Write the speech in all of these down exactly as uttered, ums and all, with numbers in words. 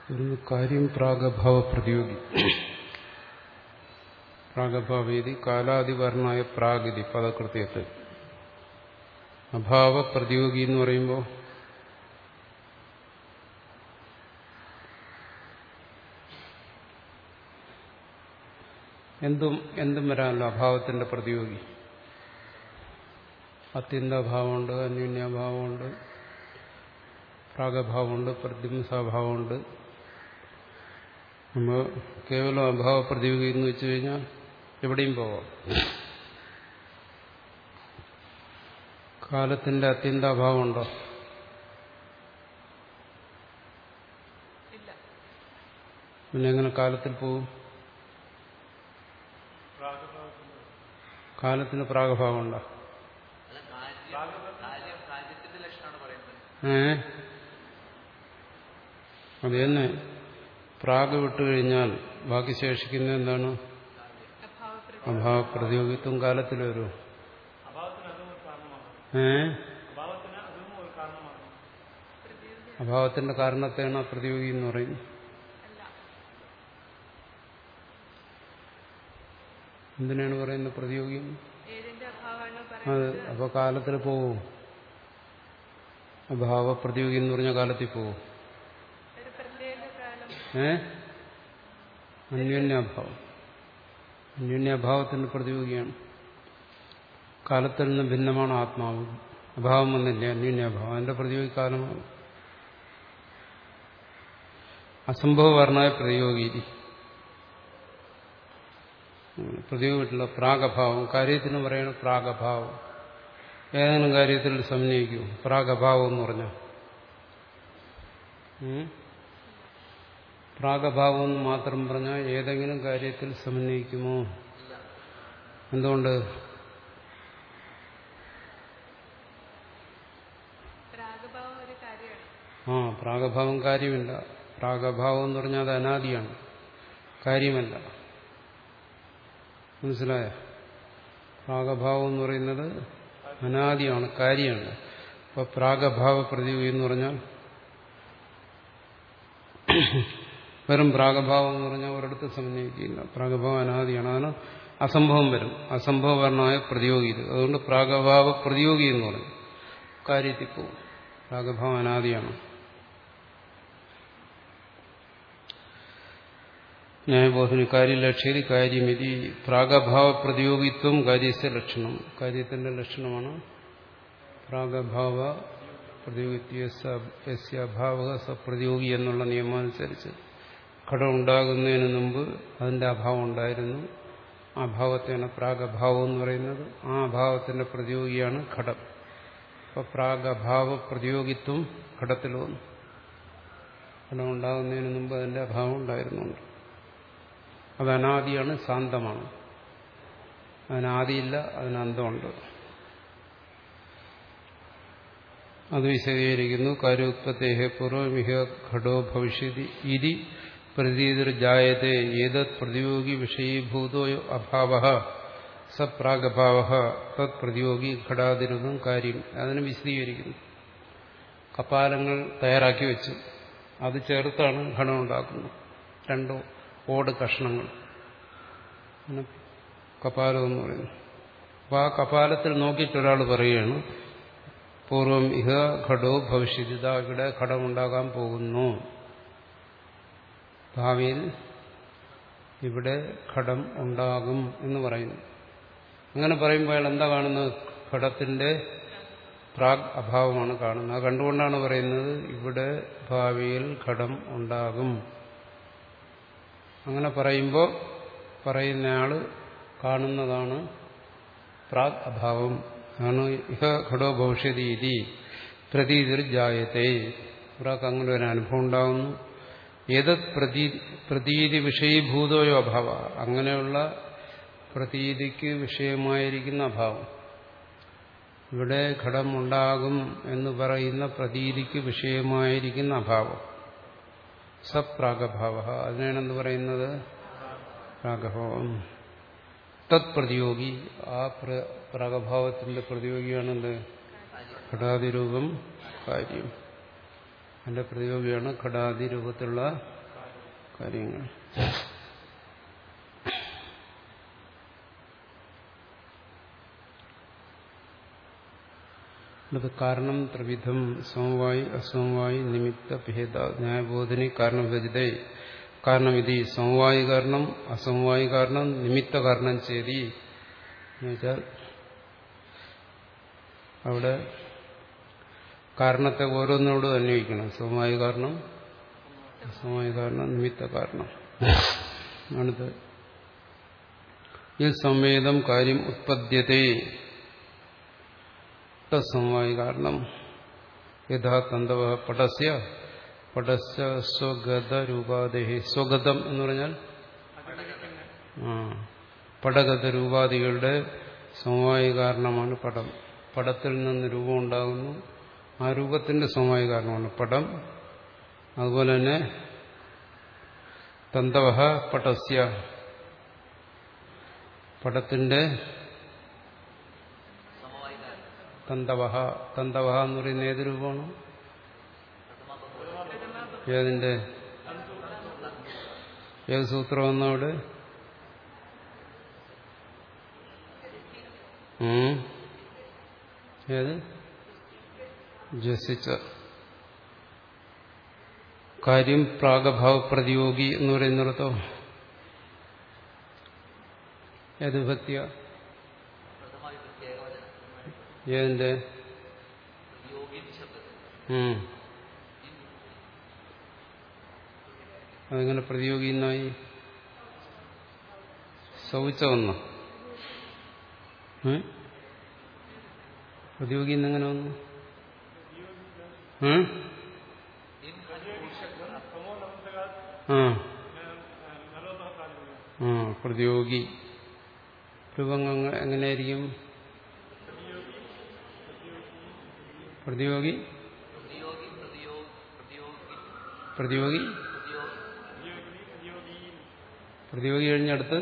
ഒരു കാര്യം പ്രാഗഭാവ പ്രതിയോഗി. പ്രാഗഭാവേദി കാലാതിവർണായ പ്രാഗിതി പദകൃത്യത്തിൽ അഭാവ പ്രതിയോഗി എന്ന് പറയുമ്പോൾ എന്തും എന്തും വരാനല്ലോ അഭാവത്തിന്റെ പ്രതിയോഗി. അത്യന്താഭാവമുണ്ട്, അന്യോന്യാഭാവമുണ്ട്, പ്രാഗഭാവമുണ്ട്, പ്രതിംസാഭാവമുണ്ട്. നമ്മൾ കേവലം അഭാവ പ്രതിയോഗി എന്ന് വെച്ചു കഴിഞ്ഞാൽ എവിടെയും പോവാം. കാലത്തിന്റെ അത്യന്താഭാവമുണ്ടോ? പിന്നെ എങ്ങനെ കാലത്തിൽ പോവും? കാലത്തിന് പ്രാഗഭാവമുണ്ടോ? ഏ അത് തന്നെ. പ്രാഗ് വിട്ടുകഴിഞ്ഞാൽ ബാക്കി ശേഷിക്കുന്ന എന്താണ്? അഭാവ പ്രതിയോഗിത്വം കാലത്തിൽ വരും. ഏ അഭാവത്തിന്റെ കാരണത്തെയാണ് അപ്രതിയോഗി എന്ന് പറയുന്നത്. എന്തിനാണ് പറയുന്നത് പ്രതിയോഗി? അത് അപ്പൊ കാലത്തിൽ പോവും. അഭാവ പ്രതിയോഗി എന്ന് പറഞ്ഞ കാലത്തിൽ പോവും. ഏ അന്യോന്യാഭാവം. അന്യോന്യാഭാവത്തിന്റെ പ്രതിയോഗിയാണ്. കാലത്തിൽ നിന്ന് ഭിന്നമാണ് ആത്മാവ്. അഭാവം വന്നില്ല, അന്യോന്യാഭാവം. അതിന്റെ പ്രതിയോഗി കാലമാണ്. അസംഭവവർണായ പ്രതിയോഗി. പ്രതിയോഗിട്ടുള്ള പ്രാഗഭാവം. കാര്യത്തിന് പറയണം പ്രാഗഭാവം. ഏതെങ്കിലും കാര്യത്തിൽ സമന്വയിക്കൂ പ്രാഗഭാവം എന്ന് പറഞ്ഞാൽ. പ്രാഗഭാവം എന്ന് മാത്രം പറഞ്ഞാൽ ഏതെങ്കിലും കാര്യത്തിൽ സമന്വയിക്കുമോ? എന്തുകൊണ്ട്? ആ പ്രാഗഭാവം കാര്യമില്ല. പ്രാഗഭാവം എന്ന് പറഞ്ഞാൽ അത് അനാദിയാണ്, കാര്യമല്ല. മനസ്സിലായ? പ്രാഗഭാവം എന്ന് പറയുന്നത് അനാദിയാണ്, കാര്യമാണ്. അപ്പൊ പ്രാഗഭാവ പ്രതിയോഗി എന്ന് പറഞ്ഞാൽ വെറും പ്രാഗഭാവം എന്ന് പറഞ്ഞാൽ ഒരിടത്ത് സമന്വയിക്കില്ല. പ്രാഗഭാവം അനാദിയാണ്, അതിന് അസംഭവം വരും. അസംഭവവർണമായ പ്രതിയോഗി. അതുകൊണ്ട് പ്രാഗഭാവ പ്രതിയോഗി എന്ന് പറയും. കാര്യത്തിൽ പോവും. പ്രാഗഭാവം അനാദിയാണ്. ന്യായബോധന കാര്യലക്ഷ്യ കാര്യമിതി പ്രാഗഭാവ പ്രതിയോഗിത്വം കാര്യസ്യ ലക്ഷണം. കാര്യത്തിന്റെ ലക്ഷണമാണ് പ്രാഗഭാവ പ്രതിയോഗിത്വഭാവ സപ്രതിയോഗി എന്നുള്ള നിയമമനുസരിച്ച് ഘടം ഉണ്ടാകുന്നതിന് മുമ്പ് അതിന്റെ അഭാവം ഉണ്ടായിരുന്നു. ആ ഭാവത്തെയാണ് പ്രാഗഭാവം എന്ന് പറയുന്നത്. ആ അഭാവത്തിന്റെ പ്രതിയോഗിയാണ് ഘടം. അപ്പൊ പ്രാഗഭാവ പ്രതിയോഗിത്വം ഘടത്തിൽ വന്നു. ഘടം ഉണ്ടാകുന്നതിന് മുമ്പ് അതിന്റെ അഭാവം ഉണ്ടായിരുന്നുണ്ട്. അത് അനാദിയാണ്, ശാന്തമാണ്. അതിനാദിയില്ല, അതിന് അന്തമുണ്ട്. അത് വിശദീകരിക്കുന്നു. കാര്യോത്പത്തേഹ പൂർവമിഹ ഘടോ ഭവിഷ്യതി ഇതി പ്രതീതിർജായതേ ഏതത് പ്രതിയോഗി വിഷയീഭൂതോ അഭാവഃ സ പ്രാഗഭാവഃ തത് പ്രതിയോഗി ഘടാതിരുവം കാര്യം. അതിനെ വിശദീകരിക്കുന്നു. കപാലങ്ങൾ തയ്യാറാക്കി വെച്ചു, അത് ചേർത്താണ് ഘടം ഉണ്ടാക്കുന്നത്. രണ്ടോ ഓട് കഷ്ണങ്ങൾ, കപാലം എന്ന് പറയുന്നു. അപ്പൊ ആ കപാലത്തിൽ നോക്കിയിട്ടൊരാൾ പറയുകയാണ് പൂർവം ഇഹ ഘടോ ഭവിഷ്യതി, ഇതാ ഇവിടെ ഘടമുണ്ടാകാൻ പോകുന്നു, ഭാവിയിൽ ഇവിടെ ഘടം ഉണ്ടാകും എന്ന് പറയുന്നു. അങ്ങനെ പറയുമ്പോൾ അയാൾ എന്താ കാണുന്നത്? ഘടത്തിന്റെ പ്രാഗ് അഭാവമാണ് കാണുന്നത്. അത് കണ്ടുകൊണ്ടാണ് പറയുന്നത് ഇവിടെ ഭാവിയിൽ ഘടം ഉണ്ടാകും. അങ്ങനെ പറയുമ്പോൾ പറയുന്നയാള് കാണുന്നതാണ് പ്രാഗ് അഭാവം. ആണ് ഇഹ ഘടോ ഭവിഷ്യതി ഇതി പ്രതീതിർജായതേ. ഒരാൾക്ക് അങ്ങനെ ഒരു അനുഭവം ഉണ്ടാകുന്നു. ഏതത് പ്രതീ പ്രതീതി വിഷയീഭൂതോയോ അഭാവ, അങ്ങനെയുള്ള പ്രതീതിക്ക് വിഷയമായിരിക്കുന്ന അഭാവം. ഇവിടെ ഘടം ഉണ്ടാകും എന്ന് പറയുന്ന പ്രതീതിക്ക് വിഷയമായിരിക്കുന്ന അഭാവം സപ്രാഗഭാവ, അതിനാണെന്ന് പറയുന്നത് പ്രാഗഭാവം. തത് പ്രതിയോഗി, ആ പ്രാഗഭാവത്തിന്റെ പ്രതിയോഗിയാണെന്ത്? ഘടാതിരൂപം കാര്യം. അതിന്റെ പ്രതിയോഗിയാണ് ഘടാതിരൂപത്തിലുള്ള കാര്യങ്ങൾ. കാരണം ത്രിവിധം സമവായി അസമവായി നിമിത്ത ഭേദ ന്യായബോധനി കാരണഭേദേ കാരണമിതി സമവായി കാരണം അസമവായി കാരണം നിമിത്ത കാരണം ചെയ്തി എന്നുവെച്ചാൽ അവിടെ കാരണത്തെ ഓരോന്നോട് അന്വയിക്കണം. സമവായി കാരണം അസമവായി കാരണം നിമിത്ത കാരണം. അടുത്ത് ഈ സംവേദം കാര്യം ഉത്പദ്യത്തെ സമവായി കാരണം യഥാ തന്തവ പടസ്യ പടസ്യ സ്വഗത രൂപാദേഹി. സ്വഗതം എന്ന് പറഞ്ഞാൽ ആ പടഗത രൂപാദികളുടെ സമവായി കാരണമാണ് പടം. പടത്തിൽ നിന്ന് രൂപം ഉണ്ടാകുന്നു, ആ രൂപത്തിന്റെ സമവായി കാരണമാണ് പടം. അതുപോലെ തന്നെ തന്തവ പടസ്യ പടത്തിന്റെ തന്തവഹ തന്തവഹ എന്ന് പറയുന്ന ഏത് രൂപമാണ്? ഏതിന്റെ ഏത് സൂത്രം വന്നവിടെ? ഏത്? ജസിച്ച കാര്യം പ്രാഗഭാവ പ്രതിയോഗി എന്ന് പറയുന്നിടത്തോ ഏത് വിഭക്തിയ? ഏതിന്റെ? അതെങ്ങനെ പ്രതിയോഗി എന്നായി? ശൗച വന്നു. പ്രതിയോഗി എന്നെങ്ങനെ വന്നു? ആ പ്രതിയോഗി രൂപം എങ്ങനെയായിരിക്കും? പ്രതിയോഗി പ്രതിയോഗി പ്രതിയോഗി കഴിഞ്ഞടുത്ത്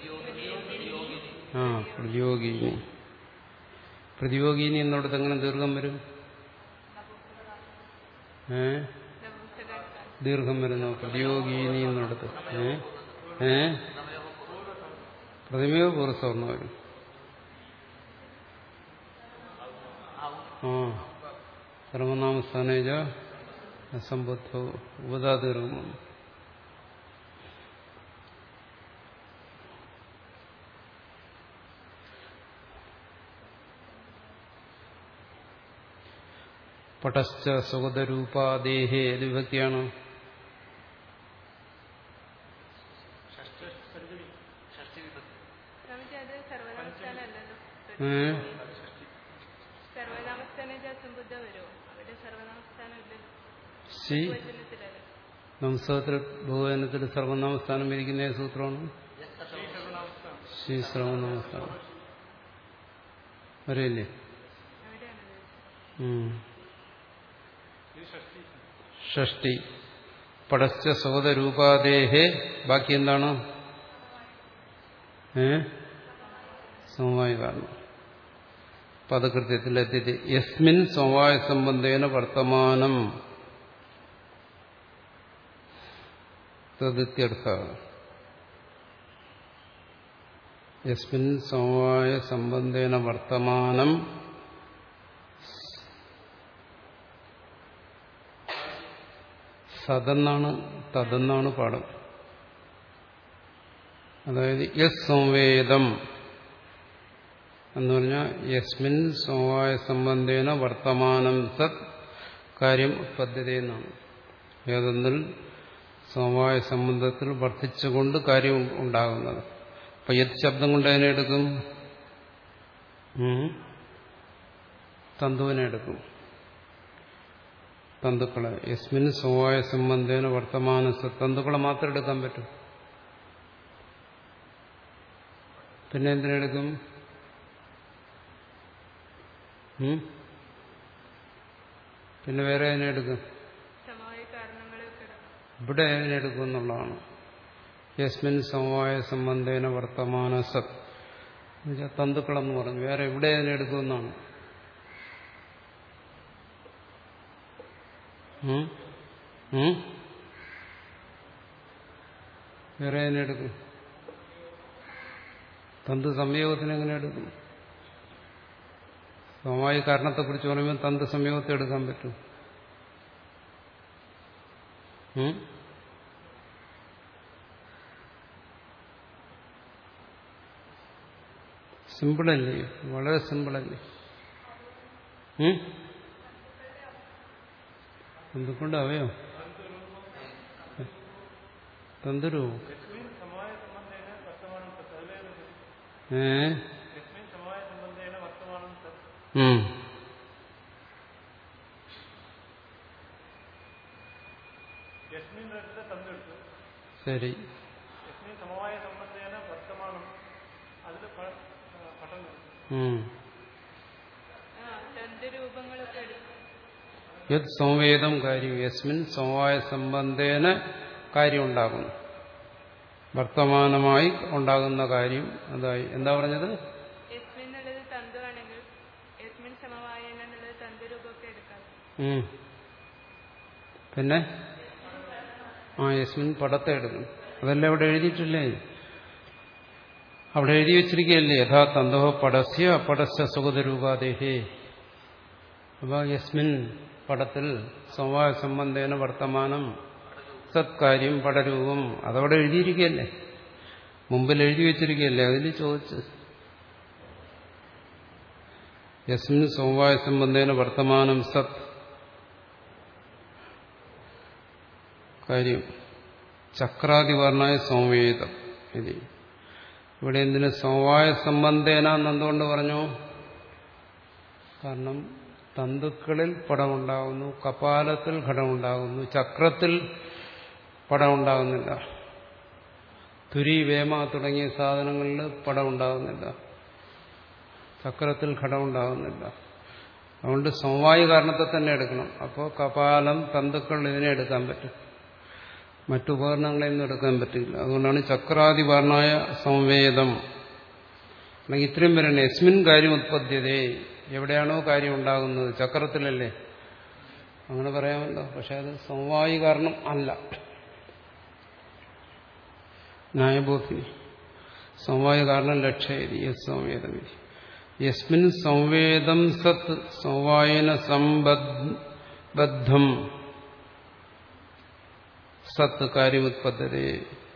ആ പ്രതിയോഗിനി. പ്രതിയോഗിനി എന്നിടത്ത് എങ്ങനെ ദീർഘം വരും? ഏ ദീർഘം വരുന്നു പ്രതിയോഗിനി എന്നിടത്ത്. ഏ ഏ പ്രതിമയോ പൂർവ്വസവർണ്ണ വരും. ആ സർവനാമസ്ഥാനേജ അസംബുദ്ധ ഉപദാദീർഘം. പടശ്ച സുഗതരൂപാദേഹേ ഏത് വിഭക്തിയാണ്? നംസത്തിൽ ബഹുവചനത്തിൽ സർവനാമസ്ഥാനം ഇരിക്കുന്ന ഏത് സൂത്രമാണ്? ശ്രീ സർവനാമസ്ഥാനം വരെയല്ലേ? ഷഷ്ടി പടശ്ച സ്വഗതരൂപാദേഹേ. ബാക്കി എന്താണ്? ഏ സമവായ കാരണം പദകൃത്യത്തിലെത്തിയിട്ട് യസ്മിൻ സമവായ സംബന്ധേന വർത്തമാനം തദിത്യർത്ഥ. യസ്മിൻ സമവായ സംബന്ധേന വർത്തമാനം സതെന്നാണ് തതെന്നാണ് പാഠം. അതായത് യസ് സംവേദം എന്ന് പറഞ്ഞാൽ യസ്മിൻ സമവായ സംബന്ധേന വർത്തമാനം സത് കാര്യം ഉത്പദ്യത എന്നാണ്. ഏതെന്നിൽ സമവായ സംബന്ധത്തിൽ വർദ്ധിച്ചുകൊണ്ട് കാര്യം ഉണ്ടാകുന്നത്. അപ്പൊ യത് ശബ്ദം കൊണ്ട് അതിനെ എടുക്കും? തന്തുവിനെ എടുക്കും. തന്തുക്കളെ യസ്മിൻ സമവായ സംബന്ധേന വർത്തമാന സത് തന്തുക്കളെ മാത്രം എടുക്കാൻ പറ്റും. പിന്നെ എന്തിനെടുക്കും? പിന്നെ വേറെ അതിനെടുക്കും? ഇവിടെ അതിനെടുക്കും എന്നുള്ളതാണ്. യസ്മിൻ സമവായ സംബന്ധേന വർത്തമാന സത് എന്നുവെച്ചാൽ തന്തുക്കളെന്ന് പറഞ്ഞു. വേറെ ഇവിടെ അതിനെടുക്കുമെന്നാണ്. വേറെ എങ്ങനെ എടുക്കും? തന്ത് സംയോഗത്തിന് എങ്ങനെ എടുക്കും? സമവായ കാരണത്തെക്കുറിച്ച് പറയുമ്പോൾ തന്ത് സംയോഗത്തെ എടുക്കാൻ പറ്റും. സിമ്പിളല്ലേ? വളരെ സിമ്പിളല്ലേ? എന്തുകൊണ്ട് അവയോ തന്തുരു ഏ ശരി. യത് സംവേദം കാര്യം യസ്മിൻ സമവായ സംബന്ധേന കാര്യം ഉണ്ടാകുന്നു. വർത്തമാനമായി ഉണ്ടാകുന്ന കാര്യം അതായി എന്താ പറഞ്ഞത്? പിന്നെ ആ യസ്മിൻ പടത്തെ എടുക്കണം. അതെല്ലാം അവിടെ എഴുതിയിട്ടില്ലേ? അവിടെ എഴുതി വെച്ചിരിക്കുകയല്ലേ? യഥാ തന്തോ പടസ്യ പടസ്യ സുഗതരൂപാദേഹേ. അപ്പൊ യസ്മിൻ പടത്തിൽ സമവായ സംബന്ധേന വർത്തമാനം സത്കാര്യം പടരൂപം അതവിടെ എഴുതിയിരിക്കുകയല്ലേ? മുമ്പിൽ എഴുതി വെച്ചിരിക്കുകയല്ലേ? അതിൽ ചോദിച്ച് യസ്മിൻ സമവായ സംബന്ധേന വർത്തമാനം സത് കാര്യം ചക്രാതിവർണായ സംവേദം. ഇത് ഇവിടെ എന്തിന് സമവായ സംബന്ധേന എന്നെന്തുകൊണ്ട് പറഞ്ഞു? കാരണം തന്തുക്കളിൽ പടമുണ്ടാകുന്നു, കപാലത്തിൽ ഘടമുണ്ടാകുന്നു, ചക്രത്തിൽ പടമുണ്ടാകുന്നില്ല. തുരി വേമ തുടങ്ങിയ സാധനങ്ങളിൽ പടമുണ്ടാകുന്നില്ല, ചക്രത്തിൽ ഘടമുണ്ടാകുന്നില്ല. അതുകൊണ്ട് സമവായ കാരണത്തെ തന്നെ എടുക്കണം. അപ്പോൾ കപാലം തന്തുക്കൾ ഇതിനെ എടുക്കാൻ പറ്റും, മറ്റുപകരണങ്ങളെയൊന്നും എടുക്കാൻ പറ്റില്ല. അതുകൊണ്ടാണ് ചക്രാതിവർണായ സംവേദം. അല്ലെങ്കിൽ ഇത്രയും വരണം. യസ്മിൻ കാര്യം ഉത്പദ്യതേ, എവിടെയാണോ കാര്യം ഉണ്ടാകുന്നത്, ചക്രത്തിലല്ലേ, അങ്ങനെ പറയാമല്ലോ. പക്ഷെ അത് സമവായ കാരണം അല്ല. ന്യായബോധി സമവായ കാരണം ലക്ഷ്യതി സംവേദം. യസ്മിൻ സംവേദം സത് സമവായന സംബദ്ധം സത്ത് കാര്യമുത്പദ്യതേ.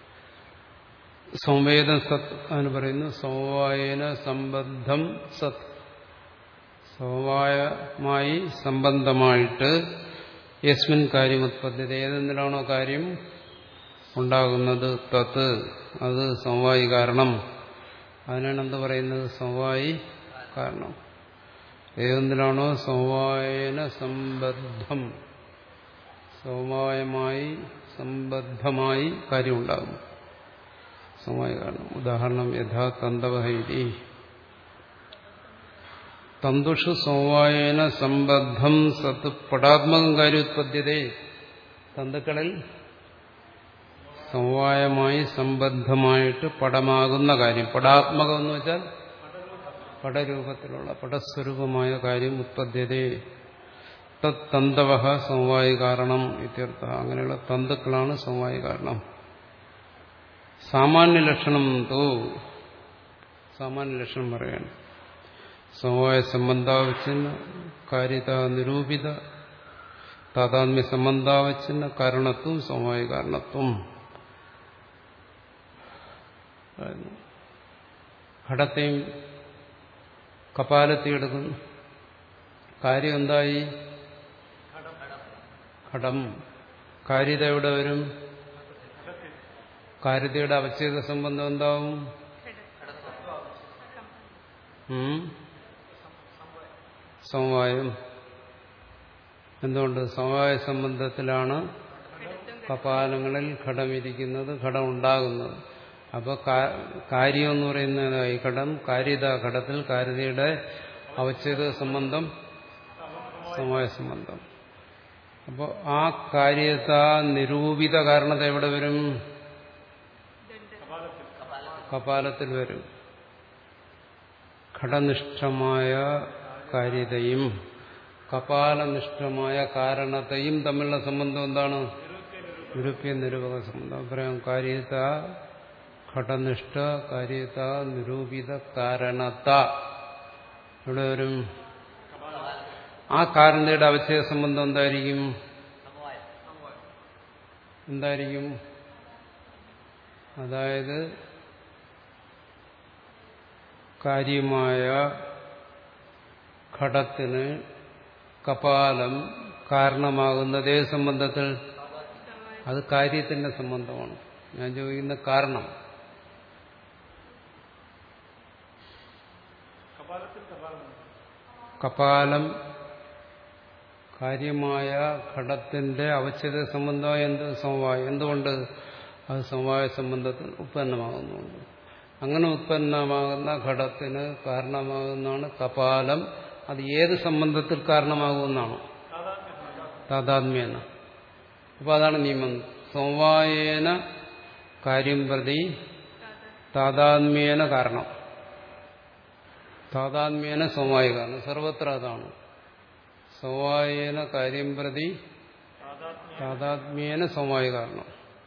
സംവേദം സത്ത് എന്ന് പറയുന്നു. സമവായന സംബന്ധം സത്ത്, സമവായമായി സംബന്ധമായിട്ട് യസ്മിൻ കാര്യമുത്പദ്യത, ഏതെന്തിനാണോ കാര്യം ഉണ്ടാകുന്നത് തത്ത് അത് സമവായി കാരണം. അതിനാണ് എന്ത് പറയുന്നത്? സമവായി കാരണം. ഏതെന്തിനാണോ സമവായന സംബദ്ധം, സമവായമായി സംബദ്ധമായി കാര്യം ഉണ്ടാകും, സമവായ കാരണം. ഉദാഹരണം യഥാ തന്തവഹൈതി തന്തുഷു സമവായന സംബദ്ധം സത്ത് പടാത്മകം കാര്യോത്പദ്യതേ. തന്തുക്കളിൽ സമവായമായി സംബദ്ധമായിട്ട് പടമാകുന്ന കാര്യം, പടാത്മകം എന്ന് വെച്ചാൽ പടരൂപത്തിലുള്ള പടസ്വരൂപമായ കാര്യം ഉത്പദ്യതേ. തത് തന്തവഹ സമവായ കാരണം ഇത്യർത്ഥ. അങ്ങനെയുള്ള തന്തുക്കളാണ് സമവായ കാരണം. സാമാന്യ ലക്ഷണം തോ, സാമാന്യ ലക്ഷണം പറയാണ്. സമവായ സംബന്ധാവച്ഛിന്ന കാര്യത നിരൂപിത താതാത്മ്യ സംബന്ധാവച്ഛിന്ന കാരണത്വം സമവായ കാരണത്വം. ഘടത്തെയും കപാലത്തെയും എടുക്കുന്നു. കാര്യം എന്തായി? ഘടം. കാര്യത എവിടെ വരും? കാര്യതയുടെ അവച്ഛേദ സംബന്ധം എന്താവും? സമവായം. എന്തുകൊണ്ട്? സമവായ സംബന്ധത്തിലാണ് കപാലങ്ങളിൽ ഘടമിരിക്കുന്നത്, ഘടം ഉണ്ടാകുന്നത്. അപ്പൊ കാര്യം എന്ന് പറയുന്നതായി ഘടം, കാര്യത ഘടത്തിൽ കാര്യതയുടെ അവച്ഛേദ സംബന്ധം സമവായ സംബന്ധം. അപ്പോൾ ആ കാര്യത നിരൂപിത കാരണത എവിടെ വരും? കപാലത്തിൽ വരും. ഘടനിഷ്ഠമായ കാര്യതയും കപാലനിഷ്ഠമായ കാരണതയും തമ്മിലുള്ള സംബന്ധം എന്താണ്? നിരൂപ്യ നിരൂപക സംബന്ധം പറയാം. കാര്യത ഘടനിഷ്ഠ കാര്യത നിരൂപിത കാരണത. ഇവിടെ വരും ആ കാരണതയുടെ അവച്ഛേദ സംബന്ധം എന്തായിരിക്കും? എന്തായിരിക്കും? അതായത് കാര്യമായ ഘടത്തിന് കപാലം കാരണമാകുന്നതേ സംബന്ധത്തിൽ അത് കാര്യത്തിന്റെ സംബന്ധമാണ്. ഞാൻ ചോദിക്കുന്ന കാരണം കപാലം കാര്യമായ ഘടത്തിന്റെ അവച്ഛേദ സംബന്ധമായ എന്ത് സമവായം? എന്തുകൊണ്ട്? അത് സമവായ സംബന്ധത്തിൽ ഉത്പന്നമാകുന്നുണ്ട്. അങ്ങനെ ഉത്പന്നമാകുന്ന ഘടത്തിന് കാരണമാകുന്നതാണ് കപാലം. അത് ഏത് സംബന്ധത്തിൽ കാരണമാകുമെന്നാണ്? താദാത്മ്യേന. അപ്പൊ അതാണ് നിയമം. സമവായേന കാര്യം പ്രതി താദാത്മ്യേന കാരണം. താദാത്മ്യേന സമവായ കാരണം. സർവത്ര അതാണ്. സമവായേന കാര്യം പ്രതി താദാത്മ്യേന സമവായ കാരണം.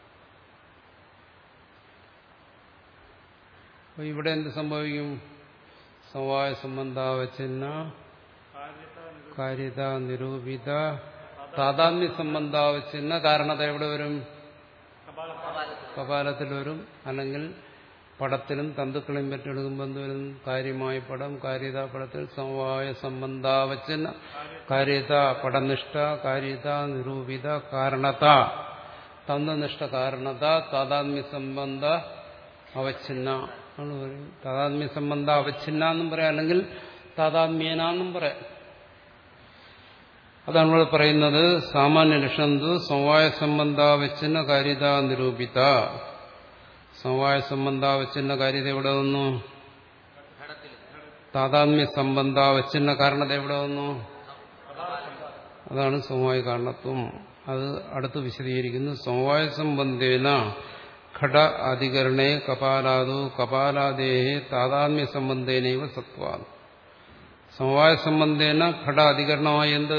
അപ്പൊ ഇവിടെ എന്ത് സംഭവിക്കും? സമവായ സംബന്ധാവച്ഛിന്ന കാര്യത നിരൂപിത താദാത്മ്യ സംബന്ധാവച്ഛിന്ന കാരണത എവിടെ വരും? കപാലത്തിൽ വരും. അല്ലെങ്കിൽ പടത്തിലും തന്തുക്കളെയും പറ്റിയെടുക്കുമ്പോൾ എന്ത് വരും? കാര്യമായ പടം കാര്യത പടത്തിൽ സമവായ സംബന്ധാവച്ഛിന്ന കാര്യത പടനിഷ്ഠ കാര്യത നിരൂപിത കാരണത തന്തുനിഷ്ഠ കാരണത താദാത്മ്യ സംബന്ധ അവച്ഛിന്ന ആണ് പറയും. താദാത്മ്യ സംബന്ധ അവച്ഛിന്ന എന്നും പറയാം, അല്ലെങ്കിൽ താദാത്മ്യേന എന്നും പറയാം. അതാണ് ഇവിടെ പറയുന്നത്. സാമാന്യ ലക്ഷണന്തു സമവായ സംബന്ധാവച്ഛിന്ന കാര്യത നിരൂപിത. സമവായ സംബന്ധാവച്ഛിന്ന കാര്യത എവിടെ വന്നു? താദാത്മ്യ സംബന്ധാവച്ഛിന്ന കാരണത എവിടെ വന്നു? അതാണ് സമവായ കാരണത്വം. അത് അടുത്ത് വിശദീകരിക്കുന്നു. സമവായ സംബന്ധേന ഘട അധികരണേ കപാലാദോ കപാലാദേഹേ താദാത്മ്യ സംബന്ധേനൈവ സത്വാ. സമവായ സംബന്ധേന ഘട അധികരണമായി എന്ത്?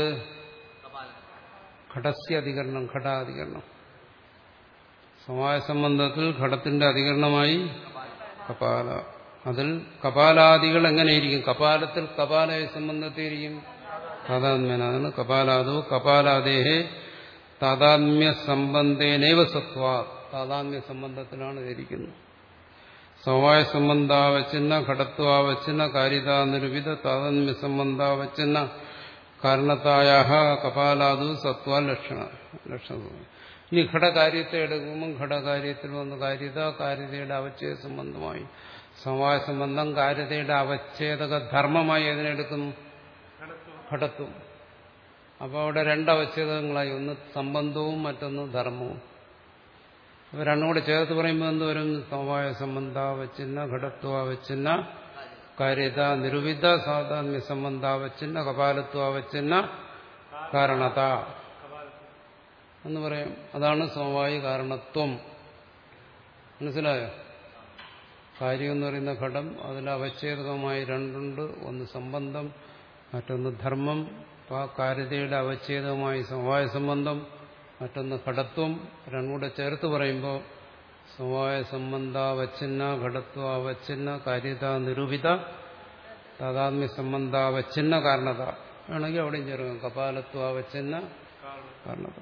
ഘടസ്യ അധികരണം. ഘടാധികരണം. സമവായ സംബന്ധത്തിൽ ഘടത്തിന്റെ അധികരണമായി കപാല. അതിൽ കപാലാദികൾ എങ്ങനെയിരിക്കും? കപാലത്തിൽ കപാല സംബന്ധത്തിരിക്കും താദാത്മ്യന. അതാണ് കപാലാദോ കപാലാദേഹേ താദാത്മ്യ സംബന്ധേനൈവ സത്വാ. താദാത്മ്യ സംബന്ധത്തിലാണ് ഇരിക്കുന്നത്. സമവായ സംബന്ധാവച്ഛിന്ന ഘടത്വാവച്ഛിന്ന കാര്യത നിരൂപിത താദാത്മ്യ സംബന്ധാവച്ഛിന്ന കാരണത്തായ കപാലാദു സത്വ ലക്ഷണ ലക്ഷണ. ഇനി ഘടകാര്യത്തെ എടുക്കുമ്പോൾ ഘടകാര്യത്തിൽ വന്ന കാര്യത കാര്യതയുടെ അവച്ഛേദ സംബന്ധമായി സമവായ സംബന്ധം കാര്യതയുടെ അവച്ഛേദക ധർമ്മമായി അതിനെടുക്കുന്നു ഘടത്വം. അപ്പോൾ അവിടെ രണ്ടവച്ഛേദങ്ങളായി, ഒന്ന് സംബന്ധവും മറ്റൊന്ന് ധർമ്മവും. അപ്പൊ രണ്ടും കൂടെ ചേർത്ത് പറയുമ്പോൾ എന്തുവരും? സമവായ സംബന്ധാവച്ഛിന്ന ഘടത്വാവച്ഛിന്ന കാര്യത നിരൂപിത സാധാത്മ്യ സംബന്ധാവച്ഛിന്ന കപാലത്വാവച്ഛിന്ന കാരണത എന്ന് പറയാം. അതാണ് സമവായ കാരണത്വം. മനസ്സിലായോ? കാര്യം എന്ന് പറയുന്ന ഘടം, അതിൽ അവച്ഛേദകമായി രണ്ടുണ്ട്. ഒന്ന് സംബന്ധം, മറ്റൊന്ന് ധർമ്മം. ആ കാര്യതയുടെ അവച്ഛേദമായി സമവായ സംബന്ധം, മറ്റൊന്ന് ഘടത്വം. രണ്ടും കൂടെ ചേർത്ത് പറയുമ്പോൾ സമവായ സംബന്ധാവച്ഛിന്ന ഘടത്വാവച്ഛിന്ന കാര്യത നിരൂപിത താദാത്മ്യ സംബന്ധാവച്ഛിന്ന കാരണത വേണമെങ്കിൽ അവിടെയും ചേർക്കാം. കപാലത്വാവച്ഛിന്ന കാരണത.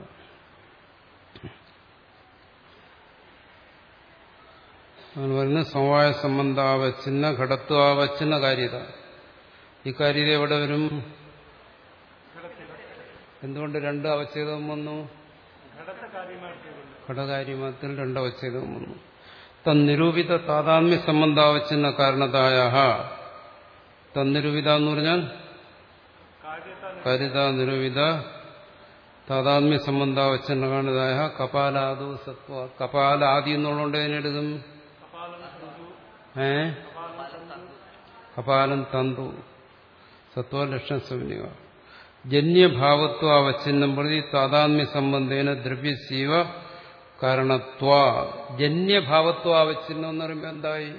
അങ്ങനെ പറയുന്നത് സമവായ സംബന്ധാവച്ഛിന്ന ഘടത്വാവച്ഛിന്ന കാര്യത. ഈ കാര്യത എവിടെ വരും? എന്തുകൊണ്ട് രണ്ട് അവച്ഛേദം വന്നു? ഘടകാര്യത്തിൽ രണ്ട് അവച്ഛേദം വന്നു. തന്നിരൂപിത താദാത്മ്യ സംബന്ധാവച്ഛിന്ന കാരണതായ. തന്നിരൂപിത എന്ന് പറഞ്ഞാൽ കാര്യത നിരൂപിത താദാത്മ്യ സംബന്ധാവച്ഛിന്ന കാരണതായ കപാലാദോ സത്വ. കപാലാദി എന്നുള്ളതുകൊണ്ട് അതിനെടുക്കും ഏ കപാലം തന്തു സത്വ ലക്ഷണ സൗന്യ. ജന്യഭാവത്വാവച്ഛിന്നം പ്രതി താദാത്മ്യ സംബന്ധേന ദ്രവ്യസീവ കാരണത്വ. ജന്യഭാവത്വാവച്ഛിന്നം എന്ന് പറയുമ്പോൾ എന്തായി?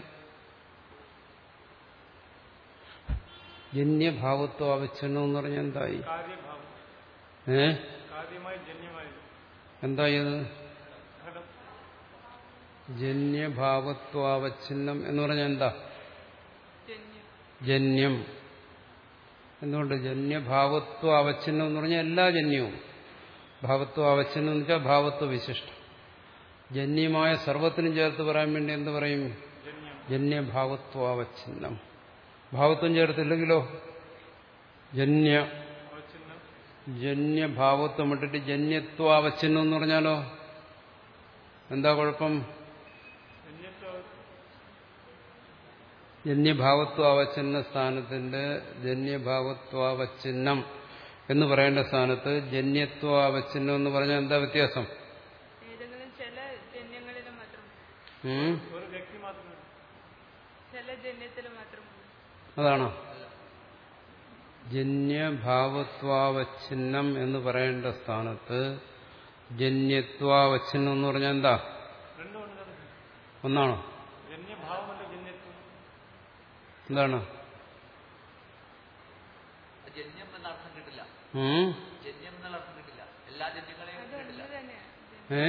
ജന്യഭാവത്വാവച്ഛിന്നം എന്ന് പറഞ്ഞാൽ എന്തായി? ഏ എന്തായി അത്? ജന്യഭാവത്വാവച്ഛിന്നം എന്ന് പറഞ്ഞാൽ എന്താ? ജന്യം. എന്തുകൊണ്ട്? ജന്യഭാവത്വ അവച്ഛിന്നം എന്ന് പറഞ്ഞാൽ എല്ലാ ജന്യവും. ഭാവത്വ അവച്ഛിന്നം എന്ന് വെച്ചാൽ ഭാവത്വ വിശിഷ്ടം. ജന്യമായ സർവത്തിനും ചേർത്ത് പറയാൻ വേണ്ടി എന്ത് പറയും? ജന്യഭാവത്വാവച്ഛിന്നം. ഭാവത്വം ചേർത്തില്ലെങ്കിലോ ജന്യ ജന്യഭാവത്വം ഇട്ടിട്ട് ജന്യത്വാവച്ഛിന്നം എന്ന് പറഞ്ഞാലോ എന്താ കുഴപ്പം? ജന്യഭാവത്വാവച്ഛിന്ന സ്ഥാനത്തിന്റെ ജന്യഭാവത്വാവച്ഛിന്നം എന്ന് പറയേണ്ട സ്ഥാനത്ത് ജന്യത്വാവച്ഛിന്നം എന്ന് പറഞ്ഞാൽ എന്താ വ്യത്യാസം? അതാണോ? ജന്യഭാവത്വാവച്ഛിന്നം എന്ന് പറയേണ്ട സ്ഥാനത്ത് ജന്യത്വാവച്ഛിന്നം എന്ന് പറഞ്ഞാൽ എന്താ? ഒന്നാണോ? എന്താണ്? ഏ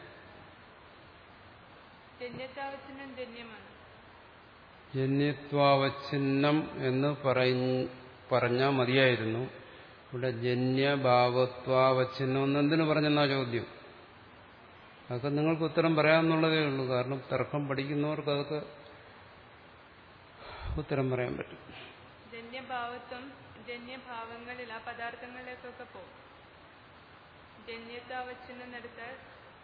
ജന്യത്വാവച്ഛിന്നം എന്ന് പറഞ്ഞാൽ മതിയായിരുന്നു. ഇവിടെ ജന്യഭാവത്വാവച്ഛിന്നം എന്ന് എന്തിനു പറഞ്ഞെന്നാ ചോദ്യം. അതൊക്കെ നിങ്ങൾക്ക് ഉത്തരം പറയാമെന്നുള്ളതേ ഉള്ളൂ. കാരണം തർക്കം പഠിക്കുന്നവർക്ക് അതൊക്കെ ഉത്തരം പറയാൻ പറ്റും. ജന്യഭാവത്വം ജന്യഭാവങ്ങളിൽ ആ പദാർത്ഥങ്ങളിലേക്കൊക്കെ പോകും. ജന്യത്വാവച്ഛിന്നം എടുത്താൽ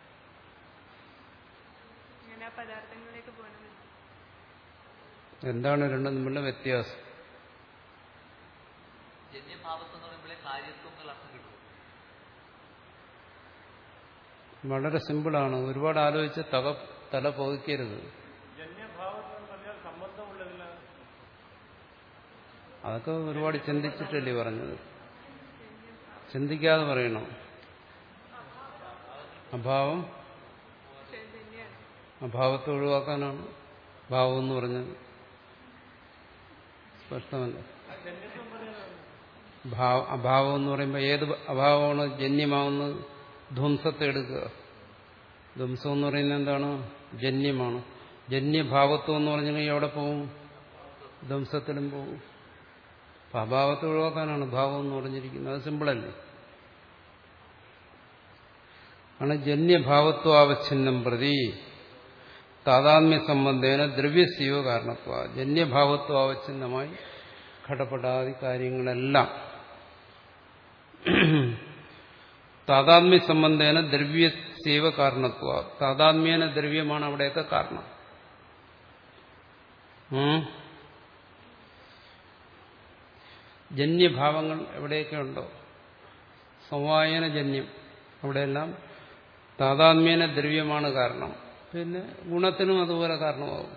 ഇങ്ങനെ ആ പദാർത്ഥങ്ങളിലേക്ക് പോകണം. എന്താണ് രണ്ടും തമ്മിലുള്ള വ്യത്യാസം? വളരെ സിമ്പിളാണ്. ഒരുപാട് ആലോചിച്ച് തക തല പോകിക്കരുത്. അതൊക്കെ ഒരുപാട് ചിന്തിച്ചിട്ടല്ലേ പറഞ്ഞത്. ചിന്തിക്കാതെ പറയണം. അഭാവം അഭാവത്തെ ഒഴിവാക്കാനാണ് ഭാവം എന്ന് പറഞ്ഞത്. സ്പഷ്ടമല്ല. അഭാവം എന്ന് പറയുമ്പോൾ ഏത് അഭാവമാണ് ജന്യമാവുന്നത്? ധ്വംസത്തെ എടുക്കുക. ധ്വംസം എന്ന് പറയുന്നത് എന്താണ്? ജന്യമാണ്. ജന്യഭാവത്വം എന്ന് പറഞ്ഞിട്ടുണ്ടെങ്കിൽ എവിടെ പോവും? ധ്വംസത്തിലും പോവും. അപ്പൊ അഭാവത്തെ ഒഴിവാക്കാനാണ് ഭാവം എന്ന് പറഞ്ഞിരിക്കുന്നത്. അത് സിമ്പിളല്ലേ? ആണ് ജന്യഭാവത്വാവച്ഛിന്നം പ്രതി താതാത്മ്യ സംബന്ധേന ദ്രവ്യസ്യോ കാരണത്വ. ജന്യഭാവത്വാവച്ഛിന്നമായി ഘടപടാദി കാര്യങ്ങളെല്ലാം താതാത്മ്യ സംബന്ധേന ദ്രവ്യസ്യവ കാരണത്വ. താതാത്മ്യേന ദ്രവ്യമാണ് അവിടെയൊക്കെ കാരണം. ജന്യഭാവങ്ങൾ എവിടെയൊക്കെ ഉണ്ടോ, സമവായന ജന്യം, അവിടെയെല്ലാം താതാത്മ്യേന ദ്രവ്യമാണ് കാരണം. പിന്നെ ഗുണത്തിനും അതുപോലെ കാരണമാകും.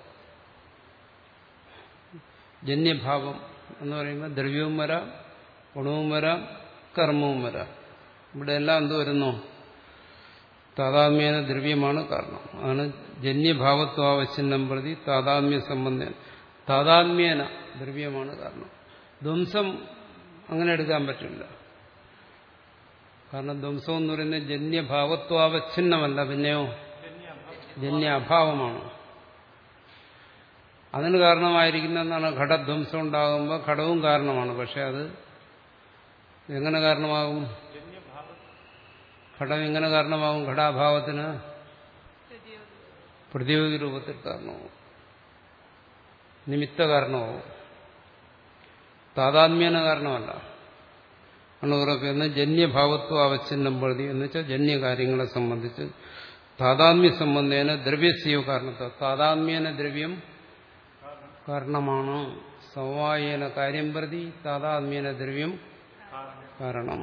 ജന്യഭാവം എന്ന് പറയുമ്പോൾ ദ്രവ്യവും വരാം, ഗുണവും വരാം, കർമ്മവും വരാം. ഇവിടെയെല്ലാം എന്ത് വരുന്നു? താതാത്മ്യേന ദ്രവ്യമാണ് കാരണം. അതാണ് ജന്യഭാവത്വാവച്ഛിന്നം പ്രതി താതാത്മ്യ സംബന്ധം. താതാത്മ്യേന ദ്രവ്യമാണ് കാരണം. ധ്വംസം അങ്ങനെ എടുക്കാൻ പറ്റില്ല. കാരണം ധ്വംസം എന്ന് പറയുന്നത് ജന്യഭാവത്വാവച്ഛിന്നമല്ല, പിന്നെയോ ജന്യ അഭാവമാണ്. അതിന് കാരണമായിരിക്കുന്ന എന്താണ്? ഘടധ്വംസം ഉണ്ടാകുമ്പോൾ ഘടവും കാരണമാണ്. പക്ഷെ അത് എങ്ങനെ കാരണമാകും? ഘടം എങ്ങനെ കാരണമാകും? ഘടാഭാവത്തിന് പ്രതിയോഗി രൂപത്തിൽ കാരണമാകും, നിമിത്ത കാരണമാകും, താതാത്മ്യേന കാരണമല്ല. ആണ് ഉറപ്പിക്കുന്നത് ജന്യഭാവത്വ അവച്ഛിന്നം പ്രതി എന്ന് വെച്ചാൽ ജന്യകാര്യങ്ങളെ സംബന്ധിച്ച് താതാത്മ്യ സംബന്ധേന ദ്രവ്യസ്യോ കാരണത്വ. താതാത്മ്യേന ദ്രവ്യം കാരണമാണ്. സമവായേന കാര്യം പ്രതി താതാത്മ്യേന ദ്രവ്യം കാരണം.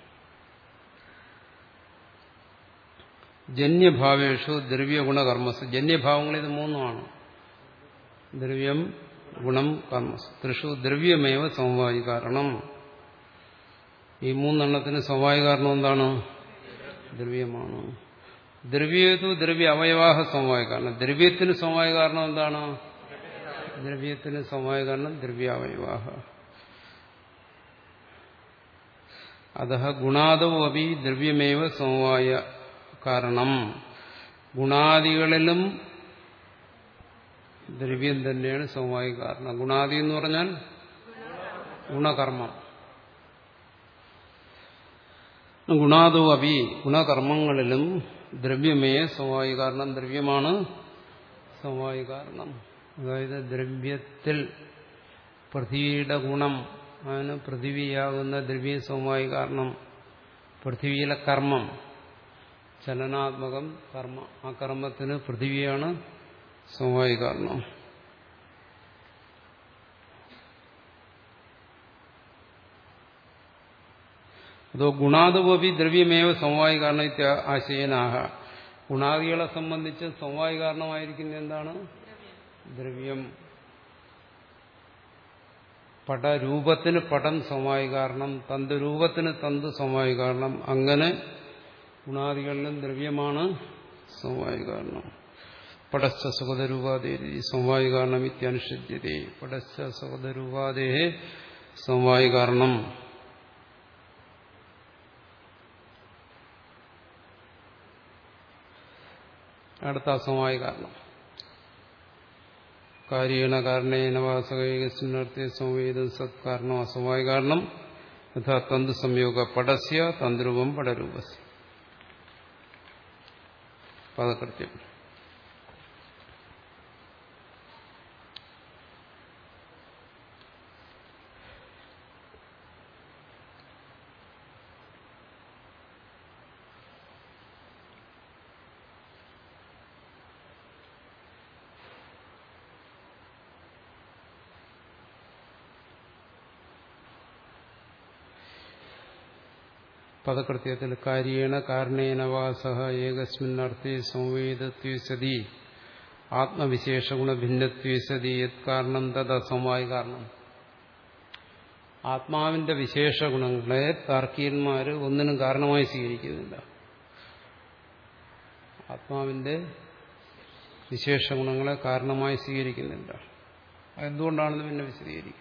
ജന്യഭാവേഷു ദ്രവ്യഗുണകർമ്മസ്. ജന്യഭാവങ്ങൾ ഇത് മൂന്നുമാണ്. ദ്രവ്യം, ഗുണം, കർമ്മസ്. തൃഷു ദ്രവ്യമേവ സമവായി കാരണം. ഈ മൂന്നെണ്ണത്തിന് സമവായി കാരണം എന്താണ്? ദ്രവ്യമാണ്. ദ്രവ്യേതു ദ്രവ്യ അവയവാഹ സമവായ കാരണം. ദ്രവ്യത്തിന് സമവായ കാരണം എന്താണ്? ദ്രവ്യത്തിന് സമവായ കാരണം ദ്രവ്യാവയവാഹ. അതഃ ഗുണാദോ അപി ദ്രവ്യമേവ സമവായ കാരണം. ഗുണാദികളിലും ദ്രവ്യം തന്നെയാണ് സമവായി കാരണം. ഗുണാദി എന്ന് പറഞ്ഞാൽ ഗുണകർമ്മം. ഗുണാദോ അപി ഗുണകർമ്മങ്ങളിലും ദ്രവ്യമേ സമവായി കാരണം. ദ്രവ്യമാണ് സമവായി കാരണം. അതായത് ദ്രവ്യത്തിൽ പൃഥ്വിയുടെ ഗുണം, അതിന് പൃഥ്വിയാകുന്ന ദ്രവ്യ സമവായി കാരണം. പൃഥ്വിയിലെ കർമ്മം ചലനാത്മകം കർമ്മ, ആ കർമ്മത്തിന് പൃഥ്വിയാണ് സമവായി കാരണം. അതോ ഗുണാദുപി ദ്രവ്യമേവ സമവായി കാരണം ആശയനാഹ. ഗുണാദികളെ സംബന്ധിച്ച് സമവായി കാരണമായിരിക്കുന്ന എന്താണ്? ദ്രവ്യം. പടരൂപത്തിന് പടം സമവായി കാരണം, തന്തുരൂപത്തിന് തന്തു സമവായി കാരണം. അങ്ങനെ ഗുണാദികളിലും ദ്രവ്യമാണ് സമവായി കാരണം. പടശ്ച സുഗതരൂപാദേ സമവായി കാരണം ഇത്യനുഷ്ഠ്യതേ. പടശ്ച സുഗതരൂപാദേ സമവായി കാരണം. അടുത്ത അസമവായി കാരണം. കാര്യേണ കാരണേന വാസകൈകസ്മിനർത്ഥേ സംവേദം സത്കാരണം അസമവായി കാരണം. യഥാ തന്തു സംയോഗ പടസ്യ തന്ത്രൂപം പടരൂപസ്യ. പദകൃത്യം. പദകൃത്യത്തിൽ കാര്യേണ കാരണേന വാസഹ ഏകസ്മിന്നർത്ഥേ സംവേദത്വേ സതി ആത്മവിശേഷഗുണഭിന്നത്വേ സതി യത് കാരണം തത് അസമവായി കാരണം. ആത്മാവിന്റെ വിശേഷ ഗുണങ്ങളെ താർക്കികന്മാർ ഒന്നിനും കാരണമായി സ്വീകരിക്കുന്നില്ല. ആത്മാവിന്റെ വിശേഷ ഗുണങ്ങളെ കാരണമായി സ്വീകരിക്കുന്നില്ല. എന്തുകൊണ്ടാണെന്ന് പിന്നെ വിശദീകരിക്കും.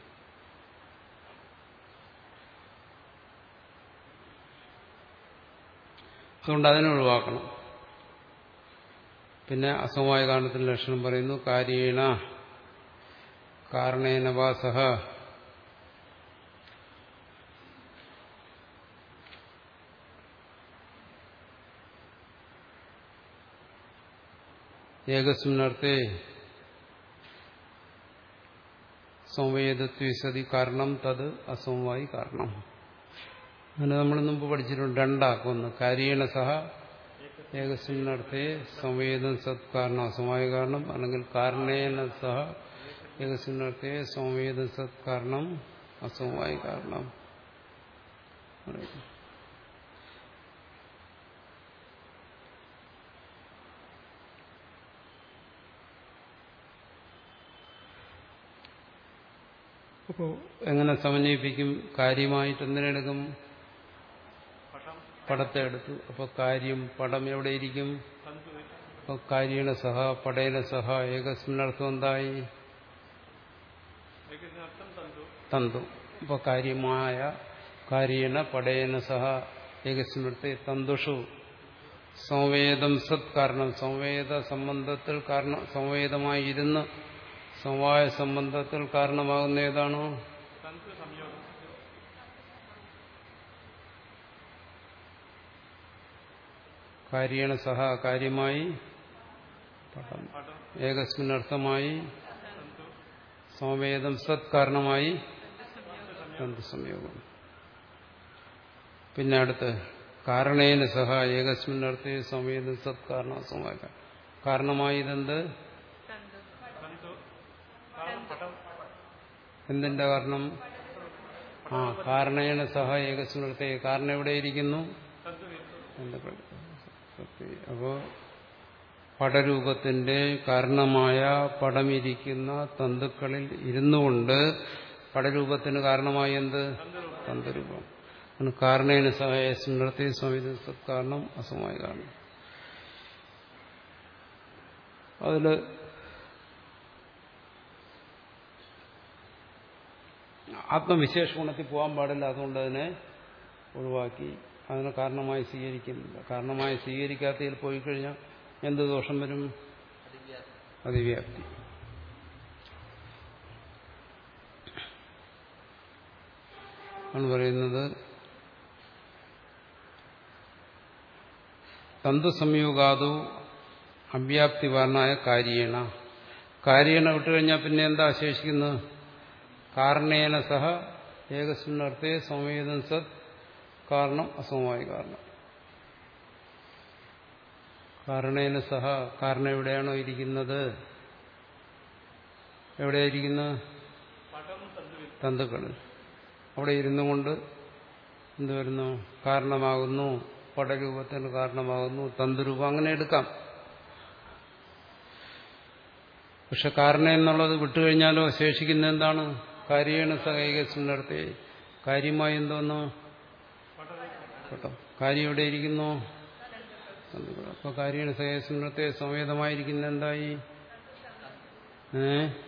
അതുകൊണ്ട് അതിനെ ഒഴിവാക്കണം. പിന്നെ അസമവായ കാരണത്തിന്റെ ലക്ഷണം പറയുന്നു. കാര്യേണ കാരണേന വാസഹ ഏകസ്മിന്നർത്ഥേ സംവേദത്വേ സതി കാരണം തത് അസമവായി കാരണം. അങ്ങനെ നമ്മൾ മുമ്പ് പഠിച്ചിട്ടുണ്ട്. രണ്ടാക്കൊന്ന് കാര്യേണ സഹ ഏകസ്മിന്നർത്ഥേ സംവേദം സത് കാരണം അസമവായ കാരണം, അല്ലെങ്കിൽ കാരണേന സഹ ഏകസ്മിന്നർത്ഥേ സംവേദം സത് കാരണം അസമവായ കാരണം. അപ്പോൾ എങ്ങനെ സമന്വയിപ്പിക്കും? കാര്യമായിട്ട് എന്തിനെടുക്കും? പടത്തെ എടുത്തു. അപ്പോൾ കാര്യം പടം എവിടെയിരിക്കും? അപ്പോൾ കാര്യേണ സഹ പടേന സഹ ഏകസ്മിന്നർത്ഥം എന്തായി? തന്തു. അപ്പോൾ കാര്യമായ കാര്യേണ പടേന സഹ ഏകസ്മിന്നർത്ഥേ തന്തുഷു സംവേദം സത് കാരണം. സംവേദ സംബന്ധത്തിൽ കാരണം, സംവേദമായി ഇരുന്ന് സമവായ സംബന്ധത്തിൽ കാരണമാകുന്ന ഏതാണോ? കാര്യേണ സഹ കാര്യമായി പടം, ഏകസ്മിന്നർത്ഥമായി സംവേദം സത് കാരണമായി തന്തു സംയോഗം. പിന്നെ അടുത്ത് കാരണേന സഹ ഏകസ്മിന്നർത്ഥേ സംവേദം സത് കാരണം സമവായ കാരണമായി ഇതെന്ത്? എന്തിന്റെ കാരണം? ആ കാരണേന സഹ ഏകസ്മിന്നർത്ഥേ. കാരണം എവിടെയിരിക്കുന്നു? അപ്പോ പടരൂപത്തിന്റെ കാരണമായ പടമിരിക്കുന്ന തന്തുക്കളിൽ ഇരുന്നുകൊണ്ട് പടരൂപത്തിന് കാരണമായി എന്ത്? തന്തുരൂപം. കാരണേന സഹ ഏകസ്മിന്നർത്ഥേ സംവേദം സത് കാരണം അസമവായ കാരണം. അതില് ആത്മവിശേഷ ഗുണത്തിൽ പോകാൻ പാടില്ല. അതുകൊണ്ട് അതിനെ ഒഴിവാക്കി. അതിനെ കാരണമായി സ്വീകരിക്കുന്നില്ല. കാരണമായി സ്വീകരിക്കാത്തതിൽ പോയി കഴിഞ്ഞാൽ എന്ത് ദോഷം വരും? അതിവ്യാപ്തി. ആണ് പറയുന്നത് തന്തു സംയോഗാദോ അവ്യാപ്തിവാനായ കാര്യേണ. കാര്യേണ വിട്ടുകഴിഞ്ഞാൽ പിന്നെ എന്താ ശേഷിക്കുന്നത്? കാരണേന സഹ ഏകസ്മിന്നർത്ഥേ സമവേദം സത് കാരണം അസമമായ കാരണം. കാരണേന സഹ, കാരണം എവിടെയാണോ ഇരിക്കുന്നത്? എവിടെയായിരിക്കുന്നത്? തന്തുക്കളിൽ. അവിടെ ഇരുന്നു കൊണ്ട് എന്ത് വരുന്നു? കാരണമാകുന്നു, പടരൂപത്തിന് കാരണമാകുന്നു, തന്തുരൂപം. അങ്ങനെ എടുക്കാം. പക്ഷെ കാരണം എന്നുള്ളത് വിട്ടുകഴിഞ്ഞാലോ ശേഷിക്കുന്ന എന്താണ്? കാര്യേണ സഹൈകസ്മിന്നർത്ഥേ. കാര്യമായി എന്തോന്നു? കേട്ടോ, കാര്യം എവിടെ ഇരിക്കുന്നു? അപ്പൊ കാര്യേണ സഹൈകസ്മിന്നർത്ഥേ സമവേതമായിരിക്കുന്ന എന്തായി? ഏ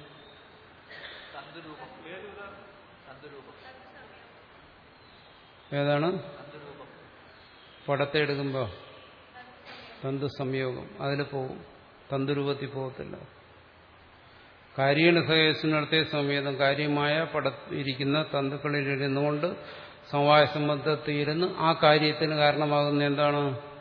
ഏതാണ്? പടത്തെ എടുക്കുമ്പോ തന്തു സംയോഗം അതിൽ പോവും, തന്തുരൂപത്തിൽ പോകത്തില്ല. കാര്യേണ സഹേസിനടുത്തെ സമേതം കാര്യമായ പട ഇരിക്കുന്ന തന്തുക്കളിൽ ഇരുന്നുകൊണ്ട് സമവായ സംബന്ധത്തിൽ ഇരുന്ന് ആ കാര്യത്തിന് കാരണമാകുന്ന എന്താണ്?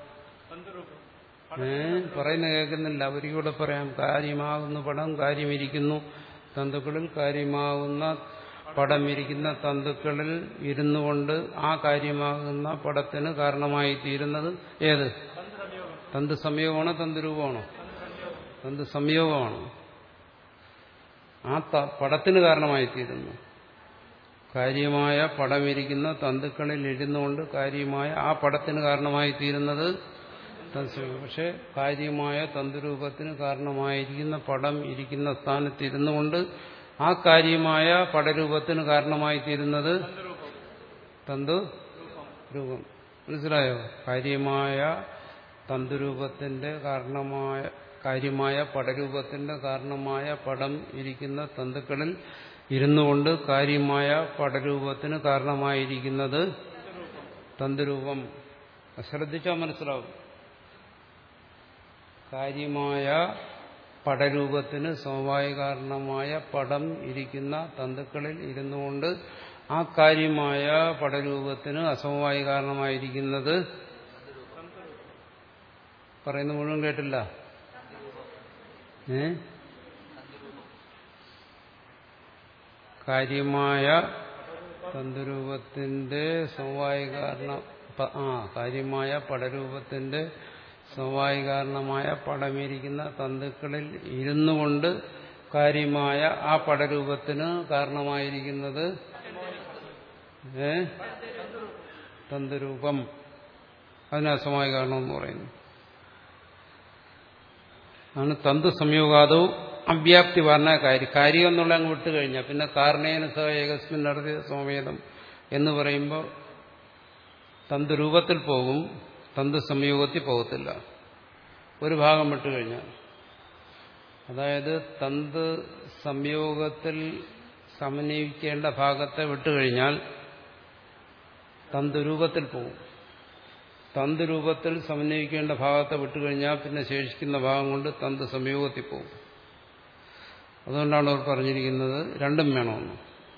ഏ പറയുന്ന കേൾക്കുന്നില്ല. ഒരിക്കൂടെ പറയാം. കാര്യമാകുന്ന പടം, കാര്യമിരിക്കുന്നു തന്തുക്കളിൽ, കാര്യമാകുന്ന പടം ഇരിക്കുന്ന തന്തുക്കളിൽ ഇരുന്നു കൊണ്ട് ആ കാര്യമാകുന്ന പടത്തിന് കാരണമായി തീരുന്നത് ഏത്? തന്തു സംയോഗമാണോ തന്തുരൂപമാണോ? തന്തു സംയോഗമാണ്. ആ പടത്തിന് കാരണമായി തീരുന്നു. കാര്യമായ പടമിരിക്കുന്ന തന്തുക്കളിൽ ഇരുന്നുകൊണ്ട് കാര്യമായ ആ പടത്തിന് കാരണമായി തീരുന്നത് തന്തുസംയോഗം. പക്ഷെ കാര്യമായ തന്തുരൂപത്തിന് കാരണമായിരിക്കുന്ന പടം ഇരിക്കുന്ന സ്ഥാനത്ത് ഇരുന്നുകൊണ്ട് ആ കാര്യമായ പടരൂപത്തിന് കാരണമായി തീരുന്നത് തന്തു രൂപം. മനസ്സിലായോ? കാര്യമായ തന്തുരൂപത്തിന്റെ കാരണമായ കാര്യമായ പടരൂപത്തിന്റെ കാരണമായ പടം ഇരിക്കുന്ന തന്തുക്കളിൽ ഇരുന്നുകൊണ്ട് കാര്യമായ പടരൂപത്തിന് കാരണമായിരിക്കുന്നത് തന്തുരൂപം. ശ്രദ്ധിച്ചാൽ മനസ്സിലാവും. കാര്യമായ പടരൂപത്തിന് സമവായ കാരണമായ പടം ഇരിക്കുന്ന തന്തുക്കളിൽ ഇരുന്നുകൊണ്ട് ആ കാര്യമായ പടരൂപത്തിന് അസമവായ കാരണമായിരിക്കുന്നത് പറയുന്ന മുഴുവൻ കേട്ടില്ല. ഏ കാര്യമായ തന്തുരൂപത്തിന്റെ സമവായ കാരണം ആ കാര്യമായ പടരൂപത്തിന്റെ സമവായ കാരണമായ പടമിരിക്കുന്ന തന്തുക്കളിൽ ഇരുന്നു കൊണ്ട് കാര്യമായ ആ പടരൂപത്തിന് കാരണമായിരിക്കുന്നത് ഏ തന്തുരൂപം. അതിന് അസമവായ കാരണം എന്ന് പറയുന്നു. ആണ് തന്തു സംയോഗാദോ അവ്യാപ്തി പറഞ്ഞ കാര്യം. കാര്യം എന്നുള്ള അങ്ങ് വിട്ടുകഴിഞ്ഞാൽ പിന്നെ കാരണേന സഹ ഏകസ്മിൻ നടത്തിയ സമവേദം എന്ന് പറയുമ്പോൾ തന്തുരൂപത്തിൽ പോകും, തന്തു സംയോഗത്തിൽ പോകത്തില്ല. ഒരു ഭാഗം വിട്ടുകഴിഞ്ഞാൽ, അതായത് തന്ത് സംയോഗത്തിൽ സമന്വയിക്കേണ്ട ഭാഗത്തെ വിട്ടുകഴിഞ്ഞാൽ തന്തുരൂപത്തിൽ പോകും. തന്തുരൂപത്തിൽ സമന്വയിക്കേണ്ട ഭാഗത്തെ വിട്ടുകഴിഞ്ഞാൽ പിന്നെ ശേഷിക്കുന്ന ഭാഗം കൊണ്ട് തന്ത് സംയോഗത്തിൽ പോകും. അതുകൊണ്ടാണ് അവർ പറഞ്ഞിരിക്കുന്നത് രണ്ടും വേണമെന്ന്.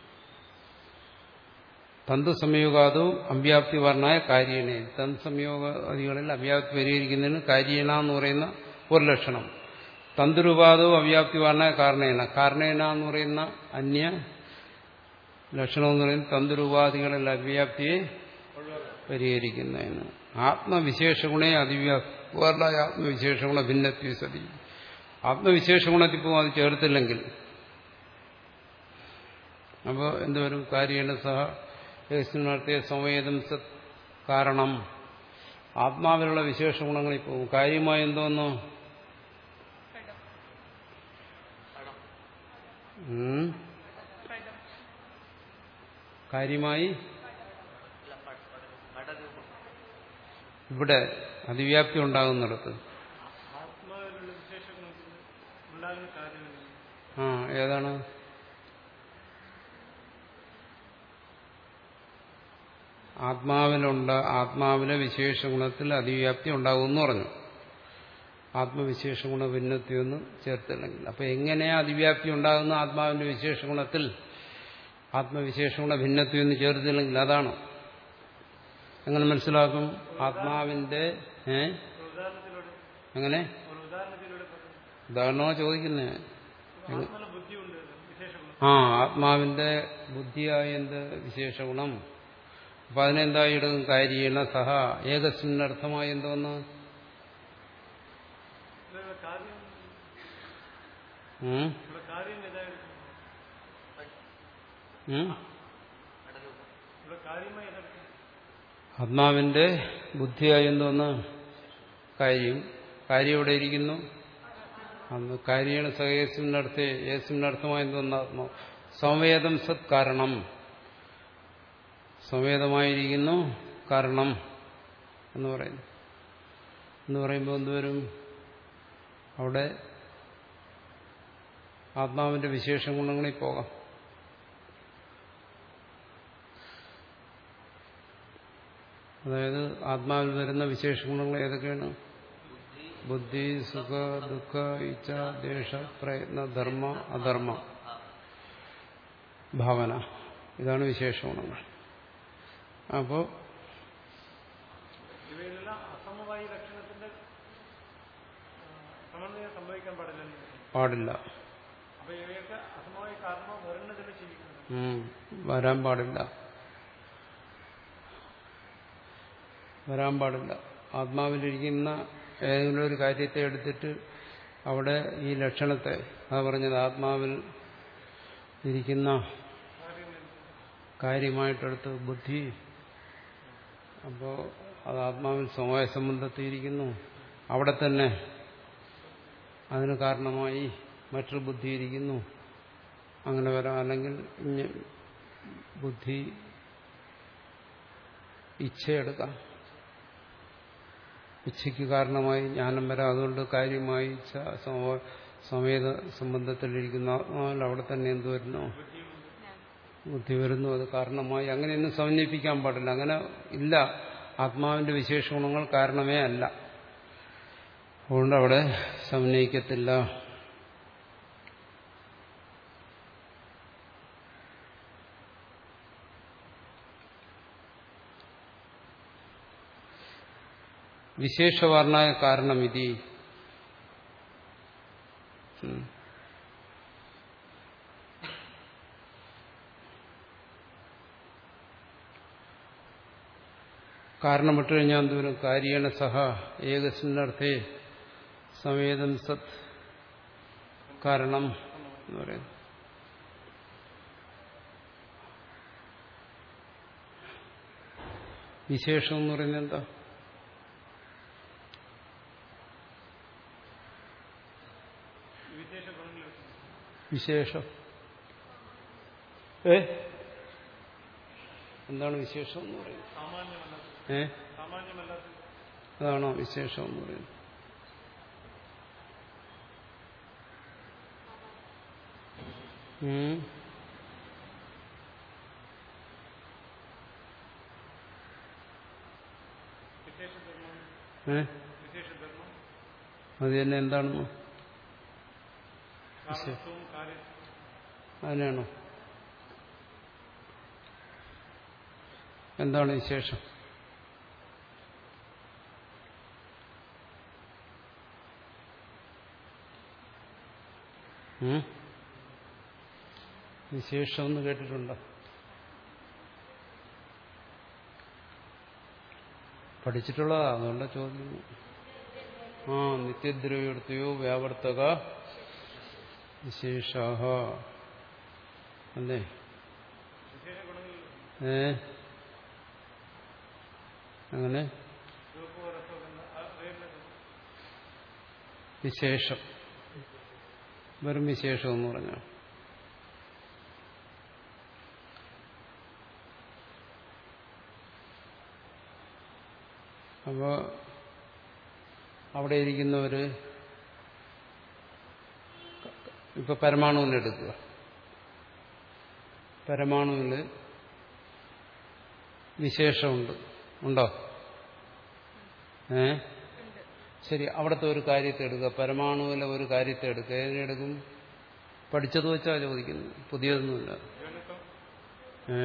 തന്തു സംയോഗാദോ അവ്യാപ്തി പറഞ്ഞായ കാര്യണേ. തന്ത് സംയോഗാദികളിൽ അവ്യാപ്തി പരിഹരിക്കുന്നതിന് കാര്യണ എന്ന് പറയുന്ന ഒരു ലക്ഷണം. തന്തുരൂപാദോ അവ്യാപ്തി പറഞ്ഞായ കാരണേന. കാരണേന എന്ന് പറയുന്ന അന്യ ലക്ഷണം എന്ന് പറയുന്നത് തന്തുരൂപാദികളിൽ അവ്യാപ്തിയെ പരിഹരിക്കുന്നതിന്. ആത്മവിശേഷഗുണേ അതിവ്യാപ്തിയായ ആത്മവിശേഷഗുണ ഭിന്നത്വ സതി. ആത്മവിശേഷഗുണത്തിൽ പോകും അത് ചേർത്തില്ലെങ്കിൽ. അപ്പോൾ എന്തുവരും? കാര്യേണ സഹ ഏകസ്മിന്നർത്ഥേ സമവേദം സത് കാരണം. ആത്മാവിലുള്ള വിശേഷ ഗുണങ്ങളിൽ പോകും. കാര്യമായി എന്തോന്നു? കാര്യമായി ഇവിടെ അതിവ്യാപ്തി ഉണ്ടാകുന്നിടത്ത് ആ ഏതാണ്? ആത്മാവിലുണ്ട്. ആത്മാവിലെ വിശേഷ ഗുണത്തിൽ അതിവ്യാപ്തി ഉണ്ടാകുമെന്ന് പറഞ്ഞു. ആത്മവിശേഷ ഗുണ ഭിന്നത്വമെന്ന് ചേർത്തില്ലെങ്കിൽ. അപ്പൊ എങ്ങനെയാ അതിവ്യാപ്തി ഉണ്ടാകുന്ന ആത്മാവിന്റെ വിശേഷ ഗുണത്തിൽ? ആത്മവിശേഷങ്ങളുടെ ഭിന്നത്വം എന്ന് ചേർത്തില്ലെങ്കിൽ അതാണ്. എങ്ങനെ മനസ്സിലാക്കും? ആത്മാവിന്റെ ഏ എങ്ങനെ ഉദാഹരണമോ ചോദിക്കുന്നേ? ആ ആത്മാവിന്റെ ബുദ്ധിയായ എന്ത് വിശേഷഗുണം? അപ്പൊ അതിനെന്തായി ഇടും? കാര്യേണ സഹ ഏകസ്മിന്നർത്ഥമായി എന്തോന്ന്? ഉം ഉം ആത്മാവിന്റെ ബുദ്ധിയായി എന്തോന്ന്? കാര്യം. കാര്യം എവിടെ ഇരിക്കുന്നു? അന്ന് കാര്യേണ സഹേസ്മിനർത്ഥേ ഏസ്മിനർത്ഥമായി എന്തോന്ന്? ആത്മാവ് സംവേദം സത് കാരണം. സംവേദമായിരിക്കുന്നു കാരണം എന്ന് പറയുന്നു. എന്ന് പറയുമ്പോൾ എന്തുവരും? അവിടെ ആത്മാവിന്റെ വിശേഷ ഗുണങ്ങളിൽ പോകാം. അതായത് ആത്മാവിൽ വരുന്ന വിശേഷ ഗുണങ്ങൾ ഏതൊക്കെയാണ്? ബുദ്ധി, സുഖ, ദുഃഖ, ഇച്ഛ, ദ്വേഷ, പ്രയത്ന, ധർമ്മ, അധർമ്മ, ഭാവന. ഇതാണ് വിശേഷ ഗുണങ്ങൾ. അപ്പോ പാടില്ല, വരാൻ പാടില്ല, വരാൻ പാടില്ല. ആത്മാവിലിരിക്കുന്ന ഏതെങ്കിലും ഒരു കാര്യത്തെ എടുത്തിട്ട് അവിടെ ഈ ലക്ഷണത്തെ, അത് പറഞ്ഞത് ആത്മാവിൽ ഇരിക്കുന്ന കാര്യമായിട്ടെടുത്ത് ബുദ്ധി, അപ്പോൾ അത് ആത്മാവിൽ സമവായ സംബന്ധത്തിയിരിക്കുന്നു. അവിടെ തന്നെ അതിന് കാരണമായി മറ്റൊരു ബുദ്ധി ഇരിക്കുന്നു. അങ്ങനെ വരാം. അല്ലെങ്കിൽ ബുദ്ധി ഇച്ഛയെടുക്കാം. ഇച്ഛയ്ക്ക് കാരണമായി ജ്ഞാനം വരാം. അതുകൊണ്ട് കാര്യമായി ഇച്ഛ സമേത സംബന്ധത്തിലിരിക്കുന്ന ആത്മാവിൽ അവിടെ തന്നെ എന്ത് വരുന്നു? ബുദ്ധി വരുന്നു. അത് കാരണമായി. അങ്ങനെയൊന്നും സമന്വയിപ്പിക്കാൻ പാടില്ല. അങ്ങനെ ഇല്ല. ആത്മാവിന്റെ വിശേഷ ഗുണങ്ങൾ കാരണമേ അല്ല. അതുകൊണ്ട് അവിടെ സമന്വയിക്കത്തില്ല. വിശേഷവർണ്ണായ കാരണം ഇതി കാരണം വിട്ടുകഴിഞ്ഞാൽ എന്തോരും? കാര്യേണ സഹ ഏകസ്മിന്നർത്ഥേ സംവേദം സത് കാരണം എന്ന് പറയുന്നു. വിശേഷം എന്ന് പറയുന്നത് എന്താ? വിശേഷം ഏ എന്താണ് വിശേഷം എന്ന് പറയുന്നത്? ഏ അതാണോ വിശേഷം എന്ന് പറയുന്നത്? ഏ അത് തന്നെ എന്താണെന്നോ? അതിനാണോ? എന്താണ് വിശേഷം? വിശേഷം എന്ന് കേട്ടിട്ടുണ്ടോ? പഠിച്ചിട്ടുള്ളതാ, അതുകൊണ്ട് ചോദിക്കുന്നു. ആ നിത്യദ്രവ്യയോ വ്യാവർത്തക വിശേഷാഹ അല്ലേ? ഏ അങ്ങനെ വിശേഷം വെറും വിശേഷം എന്ന് പറഞ്ഞാൽ അപ്പോൾ അവിടെ ഇരിക്കുന്നവര് ഇപ്പൊ പരമാണുവിനെ എടുക്കുക. പരമാണുവില് വിശേഷമുണ്ട്, ഉണ്ടോ? ഏ ശരി, അവിടുത്തെ ഒരു കാര്യത്തെ എടുക്കുക. പരമാണുവിലെ ഒരു കാര്യത്തെ എടുക്കുക. ഏതിനെടുക്കും? പഠിച്ചത് വെച്ചാ ചോദിക്കുന്നത്, പുതിയതൊന്നുമില്ല. ഏ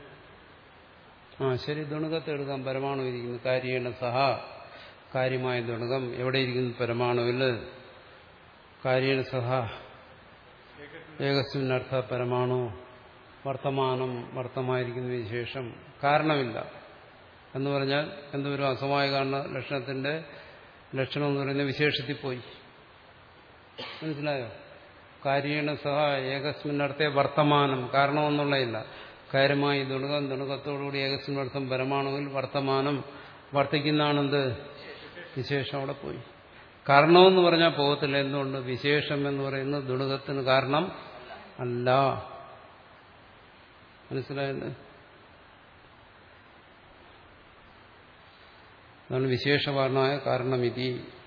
ആ ശരി, ദുണുകത്തെ എടുക്കാം. പരമാണു ഇരിക്കുന്നു കാര്യേണ സഹ, കാര്യമായ ദുണുകം എവിടെ ഇരിക്കുന്നു? പരമാണുവിൽ. കാര്യേണ സഹ ഏകസ്മിന്നർത്ഥ പരമാണു, വർത്തമാനം വർത്തമായിരിക്കുന്ന വിശേഷം, കാരണമില്ല എന്ന് പറഞ്ഞാൽ എന്തൊരു അസമായ കാരണ ലക്ഷണത്തിന്റെ ലക്ഷണം എന്ന് പറയുന്ന വിശേഷത്തിൽ പോയി. മനസ്സിലായോ? കാര്യേണ സഹ ഏകസ്മിന്നർത്ഥേ വർത്തമാനം, കാരണമെന്നുള്ളതില്ല. കാര്യമായി ദുണുകം, ദുണുകത്തോടുകൂടി ഏകസ്മിന്നർത്ഥം പരമാണുവിൽ വർത്തമാനം വർത്തിക്കുന്നതാണെന്ത്? വിശേഷം. അവിടെ പോയി. കാരണമെന്ന് പറഞ്ഞാൽ പോകത്തില്ല. എന്തുകൊണ്ട്? വിശേഷം എന്ന് പറയുന്നത് ദുണുകത്തിന് കാരണം അല്ല. മനസ്സിലായത്? അതാണ് വിശേഷവാർണമായ കാരണമിതി.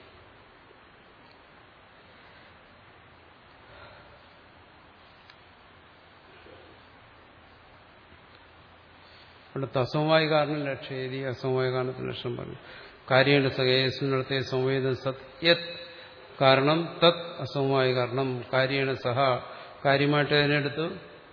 അടുത്ത അസമവായ കാരണം ലക്ഷ്യേതി, അസമവായ കാരണത്തിന് ലക്ഷ്യം പറഞ്ഞു. കാര്യേണ സഹേസ്മിനർത്ഥേ സംവേദ സത് യത് കാരണം തത് അസമവായ കാരണം. കാര്യേണ സഹ കാര്യമായിട്ട് അതിനെടുത്തു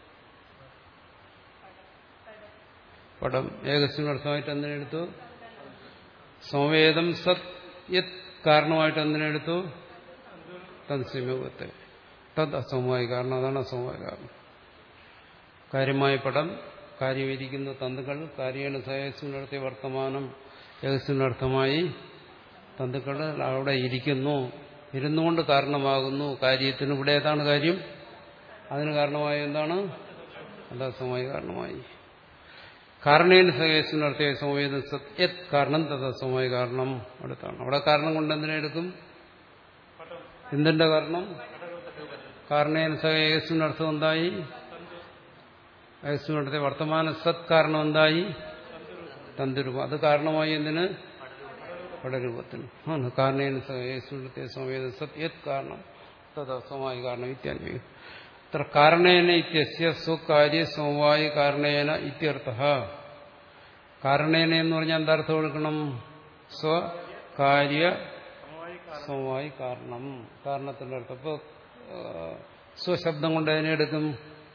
പടം, ഏകസ്മിനർത്ഥമായിട്ട് എന്തിനെടുത്തു? സംവേദം സത് യത് കാരണമായിട്ട് എന്തിനെടുത്തു? തത്സമൂഹത്തെ. തത് അസമവായ കാരണം. അതാണ് അസമവായ കാരണം. കാര്യമായ പടം, കാര്യമിരിക്കുന്ന തന്തുക്കൾ, കാര്യേണ സഹേസ്മിനർത്ഥേ വർത്തമാനം ഏകസ്മിനർത്ഥമായി തന്തുക്കൾ അവിടെ ഇരിക്കുന്നു, ഇരുന്നുകൊണ്ട് കാരണമാകുന്നു കാര്യത്തിന്. ഇവിടെ ഏതാണ് കാര്യം? അതിന് കാരണമായ എന്താണ്? അത് അസമവായ കാരണമായി. കാരണേന സഹേസ്മിനർത്ഥേ സംവേദ സത് യത് കാരണം തത് അസമവായ കാരണം. അടുത്താണ്. അവിടെ കാരണം കൊണ്ട് എന്തിനെടുക്കും? എന്തിന്റെ കാരണം? കാരണേന സഹ ഏകസ്മിനർത്ഥം എന്തായി? ഏകസ്മിനർത്ഥേ വർത്തമാന സത് കാരണം എന്തായി? തന്തുരൂപം. അത് കാരണമായി എന്തിന്? പടരൂപത്തിന്. ആണ് കാരണേന സഹ ഏകസ്മിനർത്ഥേ സംവേദ സത് യത് കാരണം തത് അസമവായ കാരണം ഇത്യാദി. അത്ര കാരണേന ഇത്യസ്യ സ്വകാര്യ സമവായ കാരണേന ഇത്യർത്ഥഃ. കാരണേന എന്ന് പറഞ്ഞാൽ എന്താർത്ഥം കൊടുക്കണം? സ്വകാര്യ സമവായ കാരണം, കാരണത്തിന്റെ അർത്ഥം. ഇപ്പൊ സ്വശബ്ദം കൊണ്ട് അതിനെ എടുക്കും.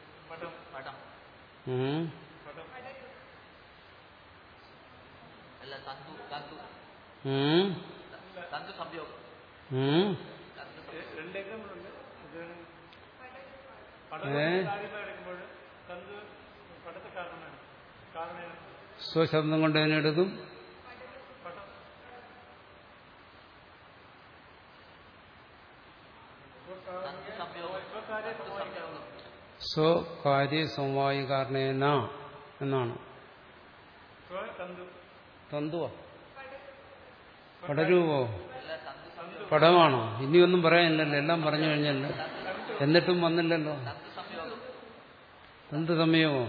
സ്വശബ്ദം കൊണ്ട് അതിനെടുക്കും. സ്വകാര്യ സമവായ കാരണേന എന്നാണ്. തന്തുവോ പടരൂപോ? പടമാണോ? ഇനിയൊന്നും പറയാനില്ലല്ലോ, എല്ലാം പറഞ്ഞു കഴിഞ്ഞല്ലോ. എന്നിട്ടും വന്നില്ലല്ലോ. തന്തു സമയമോ?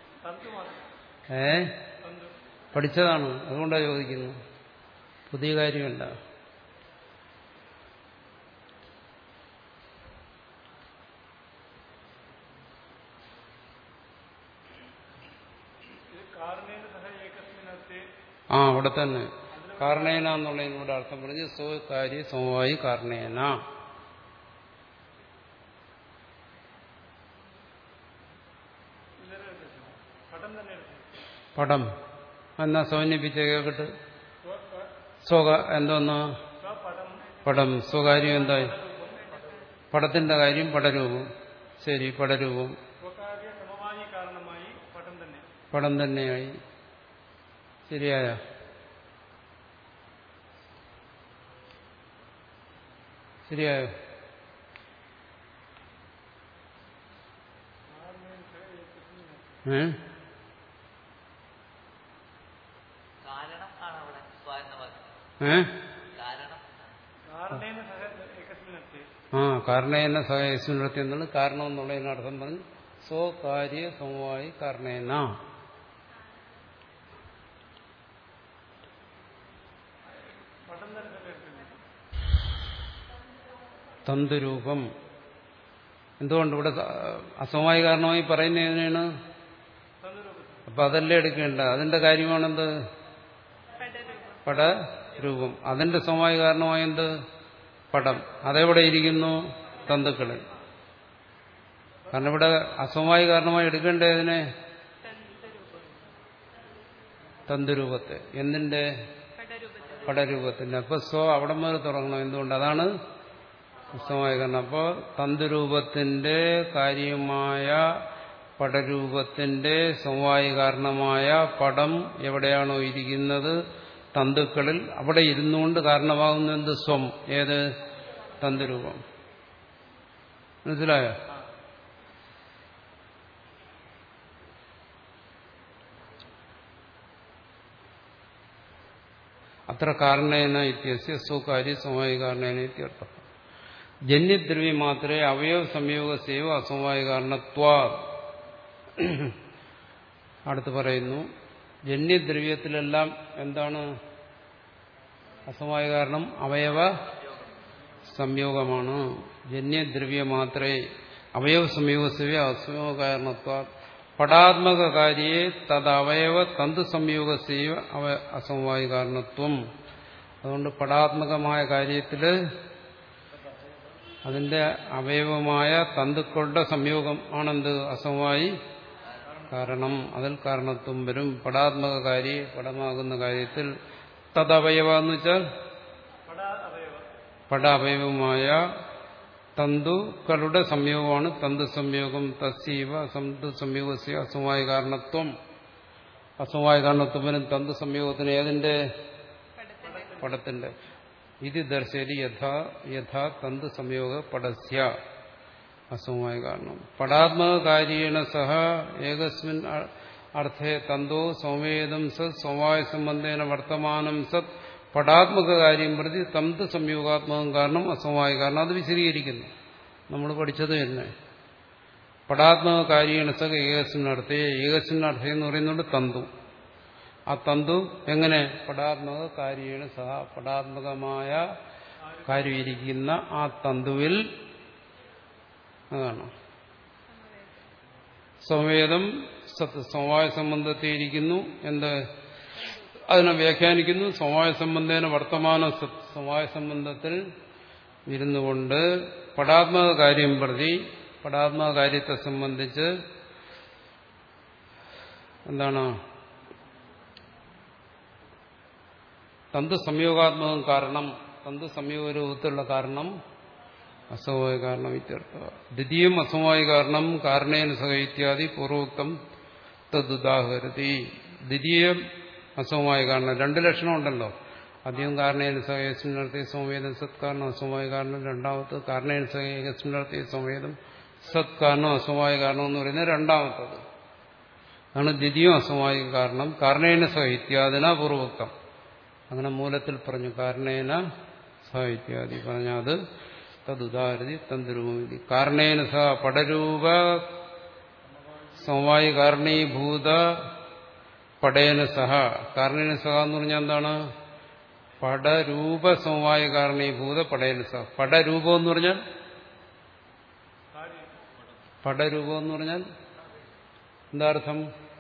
ഏ പഠിച്ചതാണ്, അതുകൊണ്ടാണ് ചോദിക്കുന്നത്. പുതിയ കാര്യമല്ല. ആ അവിടെ തന്നെ കാരണേന എന്നുള്ളതിനോട് അർത്ഥം പറഞ്ഞ് സ്വകാര്യ സമവായി കാരണേന. പടം എന്നാ സൗന്യപ്പിച്ച കേൾക്കട്ട്. സ്വക എന്തോന്ന്? പടം. സ്വകാര്യം എന്തായി? പടത്തിന്റെ കാര്യം പടരൂപം. ശരി, പടരൂപം പടം തന്നെയായി. ശരിയായ? ശരിയായോ? ഏ ഏ ആ കാരണേന സഹേസ്മിനർത്ഥി എന്നാണ് കാരണം എന്നുള്ളതിനർത്ഥം പറഞ്ഞു. സ്വകാര്യ സമവായി കാരണേന. തന്തുരൂപം. എന്തുകൊണ്ട് ഇവിടെ അസമവായ കാരണമായി പറയുന്നത് ഏതിനാണ്? അപ്പൊ അതല്ലേ എടുക്കേണ്ട. അതിന്റെ കാര്യമാണെന്ത്? പടരൂപം. അതിന്റെ സമവായ കാരണമായ എന്ത്? പടം. അതെവിടെ ഇരിക്കുന്നു? തന്തുക്കളിൽ. കാരണം ഇവിടെ അസമവായ കാരണമായി എടുക്കേണ്ടതിനെ തന്തുരൂപത്തെ. എന്തിന്റെ? കടരൂപത്തിൽ. പടരൂപത്തിന്റെ. അപ്പൊ സ്വ അവിടെ മുതൽ തുടങ്ങണം. എന്തുകൊണ്ട്? അതാണ് സ്വമായ കാരണം. അപ്പോൾ തന്തുരൂപത്തിന്റെ കാര്യമായ പടരൂപത്തിന്റെ സമവായി കാരണമായ പടം എവിടെയാണോ ഇരിക്കുന്നത് തന്തുക്കളിൽ, അവിടെ ഇരുന്നുകൊണ്ട് കാരണമാകുന്ന എന്ത്? സ്വം. ഏത്? തന്തുരൂപം. മനസ്സിലായോ? അത്ര കാരണേന ഇത്യസ്യ സ്വകാര്യ സമവായി കാരണേന ഇത്യർത്ഥം. ജന്യദ്രവ്യം മാത്രമേ അവയവ സംയോഗസേവ അസമവായ കാരണത്വാ. അടുത്ത് പറയുന്നു ജന്യദ്രവ്യത്തിലെല്ലാം എന്താണ് അസമവായ കാരണം? അവയവ സംയോഗമാണ്. ജന്യദ്രവ്യ മാത്രമേ അവയവ സംയോഗസേവ അസമവായ കാരണത്വാ പടാത്മക കാര്യേ തദവയവ തന്തു സംയോഗസേവ അവ അസമവായ കാരണത്വം. അതുകൊണ്ട് പടാത്മകമായ കാര്യത്തിൽ അതിന്റെ അവയവമായ തന്തുക്കളുടെ സംയോഗം ആണെന്ത്? അസമവായി കാരണം. അതിൽ കാരണത്വം വരും. പടാത്മക കാര്യ പടമാകുന്ന കാര്യത്തിൽ തദവയവ എന്ന് വെച്ചാൽ പട അവയവമായ തന്തുക്കളുടെ സംയോഗമാണ് തന്തു സംയോഗം. തസ്സീവ തന്തു സംയോഗസ്യ അസമവായ കാരണത്വം. അസമവായ കാരണത്വം വരും തന്തു സംയോഗത്തിന്. ഏതിന്റെ? പടത്തിന്റെ. ഇത് ദർശരി യഥാ യഥാ തന്തു സംയോഗ പടസ്യ അസമവായ കാരണം. പടാത്മക കാര്യേണ സഹ ഏകസ്മിൻ അർത്ഥേ തന്തോ സൗമേദം സത് സമവായ സംബന്ധേന വർത്തമാനം സത് പടാത്മക കാര്യം പ്രതി തന്തു സംയോഗാത്മകം കാരണം അസമവായ കാരണം. അത് വിശദീകരിക്കുന്നു. നമ്മൾ പഠിച്ചത് തന്നെ. പടാത്മക കാര്യേണ സഹ ഏകസ്മിൻ അർത്ഥേ. ഏകസ്മിൻ അർത്ഥം എന്ന് പറയുന്നത് തന്തു. ആ തന്തു എങ്ങനെ? പടാത്മക കാര്യേണ സഹ. പടാത്മകമായ കാര്യം ഇരിക്കുന്ന ആ തന്തുവിൽ അതാണ് സംവേദം സത്ത് സമവായ സംബന്ധത്തെ ഇരിക്കുന്നു. എന്ത്? അതിനെ വ്യാഖ്യാനിക്കുന്നു. സമവായ സംബന്ധേന വർത്തമാന സത്ത്. സമവായ സംബന്ധത്തിൽ ഇരുന്നുകൊണ്ട് പടാത്മക കാര്യം പ്രതി പടാത്മക കാര്യത്തെ സംബന്ധിച്ച് എന്താണ്? തന്തു സംയോഗാത്മകം കാരണം. തന്തു സംയോഗ രൂപത്തിലുള്ള കാരണം അസമവായ കാരണം ഇത്യർത്ഥ. ദ്വിതീയം അസമവായ കാരണം കാരണേന സഹ ഇത്യാദി പൂർവോക്തം തദുദാഹരതി. ദ്വിതീയം അസമവായ കാരണം. രണ്ട് ലക്ഷണം ഉണ്ടല്ലോ. ആദ്യം കാരണേന സഹ ഏകസ്മിന്നർത്ഥേ സംവേദം സത് കാരണം അസമവായ കാരണം. രണ്ടാമത് കാരണേന സഹ ഏകസ്മിന്നർത്ഥേ സംവേദം സത് കാരണം അസമവായ കാരണം എന്ന് പറയുന്നത് രണ്ടാമത്തത്. അതാണ് ദ്വിതീയം അസമവായ കാരണം. കാരണേന സഹ ഇത്യാദിന പൂർവോക്തം. അങ്ങനെ മൂലത്തിൽ പറഞ്ഞു കാരണേന സഹ ഇത്യാദി പറഞ്ഞാൽ അത് തദുദാഹരതി തന്തുരൂപമിതി. കാരണേന സഹ പടരൂപ സമവായ കാരണീഭൂത പടേന സഹ. കാരണേന സഹ എന്ന് പറഞ്ഞാൽ എന്താണ്? പടരൂപ സമവായ കാരണീഭൂത പടേന സഹ. പടരൂപം എന്ന് പറഞ്ഞാൽ പടരൂപം എന്ന് പറഞ്ഞാൽ എന്താ അർത്ഥം?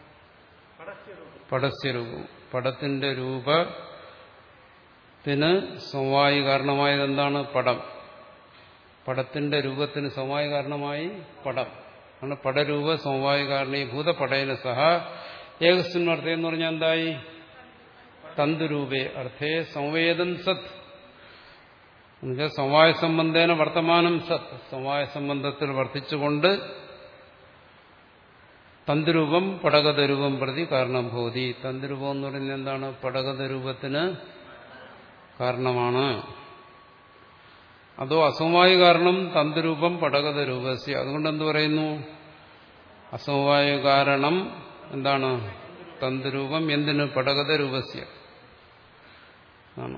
പടസ്യരൂപം. പടത്തിന്റെ രൂപത്തിന് സമവായി കാരണമായത് എന്താണ്? പടം. പടത്തിന്റെ രൂപത്തിന് സമവായ കാരണമായി പടം ആണ്. പടരൂപ സമവായ കാരണീഭൂത പടേന സഹ. ഏകസ്മിൻ അർത്ഥം എന്ന് പറഞ്ഞാൽ എന്തായി? തന്തുരൂപേ അർത്ഥേ സംവേദം സത്. എന്നുവെച്ചാൽ സമവായ സംബന്ധേന വർത്തമാനം സത്. സമവായ സംബന്ധത്തിൽ വർത്തിച്ചുകൊണ്ട് തന്തുരൂപം പടകതരൂപം പ്രതി കാരണം ഭൂതി. തന്തുരൂപം എന്ന് പറയുന്നത് എന്താണ്? പടകതരൂപത്തിന് കാരണമാണ്. അതോ അസമവായ കാരണം തന്തുരൂപം പടകതരൂപസ്യ. അതുകൊണ്ട് എന്ത് പറയുന്നു? അസമവായ കാരണം എന്താണ്? തന്തുരൂപം. എന്തിന്? പടകതരൂപസ്യ ആണ്.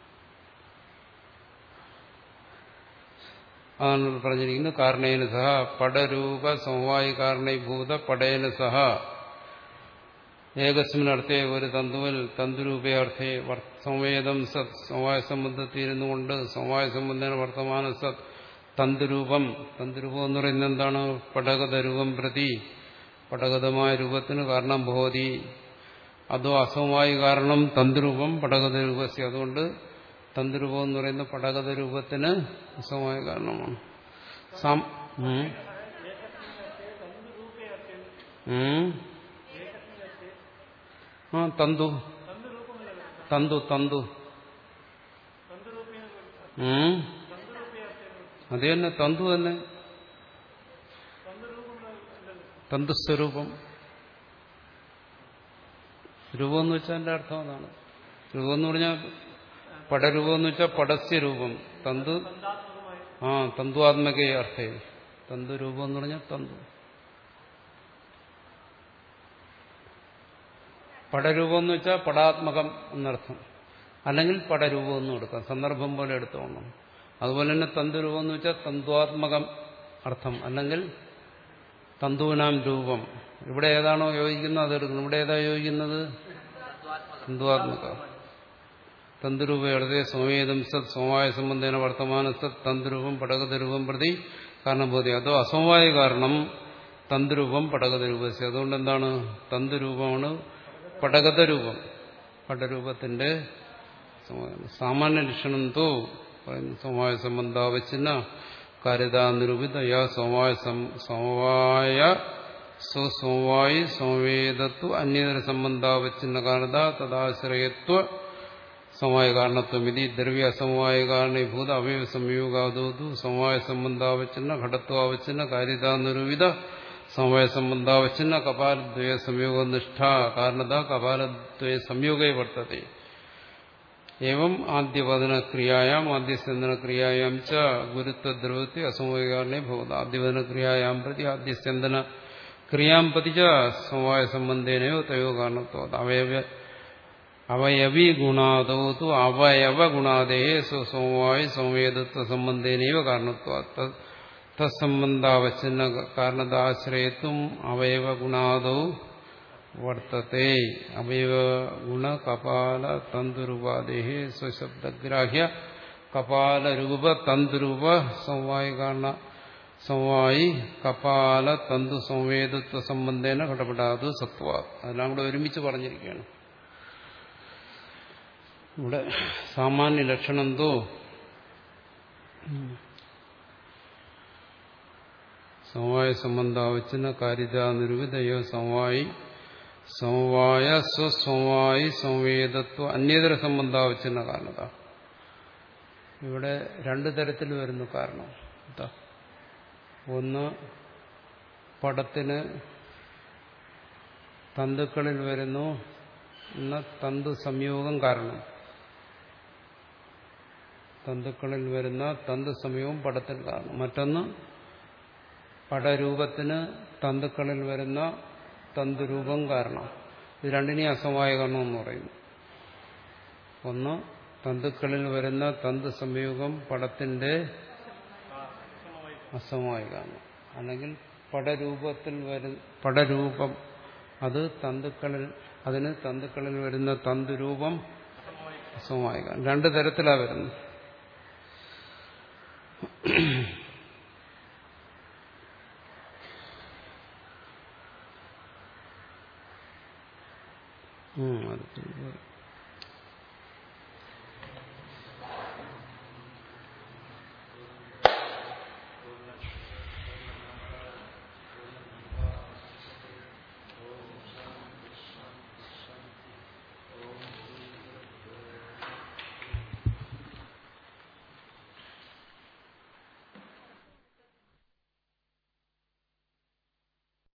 അതാണ് പറഞ്ഞിരിക്കുന്നത്. കാരണേന സഹ പടരൂപ സമവായ കാരണീഭൂത പടേന സഹ ഏകസ്മിനർത്ഥേ ഒരു തന്തുവിൽ തന്തുരൂപേ അർത്ഥേ സംവേദം സത്. സമവായ സംബന്ധത്തിൽ ഇരുന്നുകൊണ്ട് സമവായ സംബന്ധന വർത്തമാന സത് തന്തുരൂപം. തന്തുരൂപം എന്ന് പറയുന്നത് എന്താണ്? പടകതരൂപം പ്രതി പടകതമായ രൂപത്തിന് കാരണം ഭവതി. അതോ അസമവായ കാരണം തന്തുരൂപം പടകതരൂപസ്യ. അതുകൊണ്ട് തന്തുരൂപം എന്ന് പറയുന്ന പടകതരൂപത്തിന് അസമവായ കാരണമാണ്. ആ ആ തന്തു തന്തു തന്തു ഉം അത് തന്നെ തന്തു തന്നെ തന്തുസ്വരൂപം. രൂപം എന്ന് വെച്ചാൽ എന്റെ അർത്ഥം അതാണ്. രൂപം എന്ന് പറഞ്ഞാൽ പടരൂപം എന്ന് വെച്ചാൽ പടസ്യ രൂപം. തന്തു ആ തന്തുവാത്മക അർത്ഥം. തന്തു രൂപം എന്ന് പറഞ്ഞാൽ തന്തു. പടരൂപം എന്ന് വെച്ചാൽ പടാത്മകം എന്നർത്ഥം. അല്ലെങ്കിൽ പടരൂപം എന്നും എടുക്കാം, സന്ദർഭം പോലെ എടുത്തോണം. അതുപോലെ തന്നെ തന്തുരൂപം എന്ന് വെച്ചാൽ തന്തുവാത്മകം അർത്ഥം, അല്ലെങ്കിൽ തന്തുവിനാം രൂപം. ഇവിടെ ഏതാണോ യോജിക്കുന്നത് അതെടുക്കണം. ഇവിടെ ഏതാ യോജിക്കുന്നത്? തന്തുവാത്മക. തന്തുരൂപ എഴുതേ സമവേദം സത് സമവായ സംബന്ധേന വർത്തമാന സത് തന്തുരൂപം പടകതരൂപം പ്രതി കാരണബോധി. അതോ അസമവായ കാരണം തന്തുരൂപം പടകതരൂപസി. അതുകൊണ്ട് എന്താണ്? തന്തുരൂപമാണ് പടകതരൂപം, പടരൂപത്തിന്റെ സാമാന്യ ലക്ഷണം തോ പറയുന്നു. സമവായ സംബന്ധാവച്ചിന്ന കാര്യത നിരൂപിത യാ സമവായ സമവായ സ്വസമവായി സമവേദത്വ അന്യതര സംബന്ധാവച്ചിന്ന കാരണത തദാശ്രയത്വ സമവായ കാരണത്വം ഇതി ദ്രവ്യ അസമവായ കാരണീഭൂത അവയവ സംയോഗാദോതു സമവായ സംബന്ധാവച്ചിന്ന ഘടത്വാവച്ചിന്ന കാര്യത നിരൂപിത സമവായ സംബന്ധാവച്ചിന്ന കപാലദ്വയ സംയോഗനിഷ്ഠ കാരണത കപാലദ്വയ സംയോഗേ വർത്തത്തെ. एवं आद्यवदन क्रियायाम आद्यस्यन्दन क्रियायाम च गुरुत्वद्रवति असमवायकारणे भवति. आद्यवदन क्रियायाम प्रति आद्यस्यन्दन क्रियां प्रति च समवाय संबंधेनैव तयोः कारणत्वात्. अवयव अवयवी गुणादौ तु अवयव गुणादेः स्वसमवाय संवेदत्व संबंधेनैव कारणत्वात्. तत्संबन्धावच्छिन्न कारणदाश्रयत्वम् अवयव गुणादौ वर्तते. अवयव गुण कपाल तंतुरूपादेः स्वशब्दग्राह्य कपाल रूप तंतुरूप समवाय कारण സമവായി കപാല തന്തു സംവേദത്വ സംബന്ധേന ഘടപടാതു സത്വ. അതെല്ലാം കൂടെ ഒരുമിച്ച് പറഞ്ഞിരിക്കുകയാണ്. ഇവിടെ സാമാന്യ ലക്ഷണം തോ സമവായ സംബന്ധാവച്ചിന കാര്യത നിരൂപിതയോ സമവായി സമവായ സ്വസമവായി സംവേദത്വ അന്യതര സംബന്ധാവച്ചിന കാരണത. ഇവിടെ രണ്ടു തരത്തിൽ വരുന്നു കാരണം. ഒന്ന്, പടത്തിന് തന്തുക്കളിൽ വരുന്നു എന്ന തന്തു സംയോഗം കാരണം. തന്തുക്കളിൽ വരുന്ന തന്തു സംയോഗം പടത്തിൽ കാരണം. മറ്റൊന്ന്, പടരൂപത്തിന് തന്തുക്കളിൽ വരുന്ന തന്തുരൂപം കാരണം. ഇത് രണ്ടിനെയും അസമവായ കാരണം എന്ന് പറയുന്നു. ഒന്ന്, തന്തുക്കളിൽ വരുന്ന തന്തു സംയോഗം പടത്തിന്റെ അസമവായ കാരണം. അല്ലെങ്കിൽ പടരൂപത്തിൽ വരുന്ന പടരൂപം അത് തന്തുക്കളിൽ അതിന് തന്തുക്കളിൽ വരുന്ന തന്തുരൂപം അസമവായ കാരണം. രണ്ടു തരത്തിലാണ് വരുന്നത്. ഉം അത്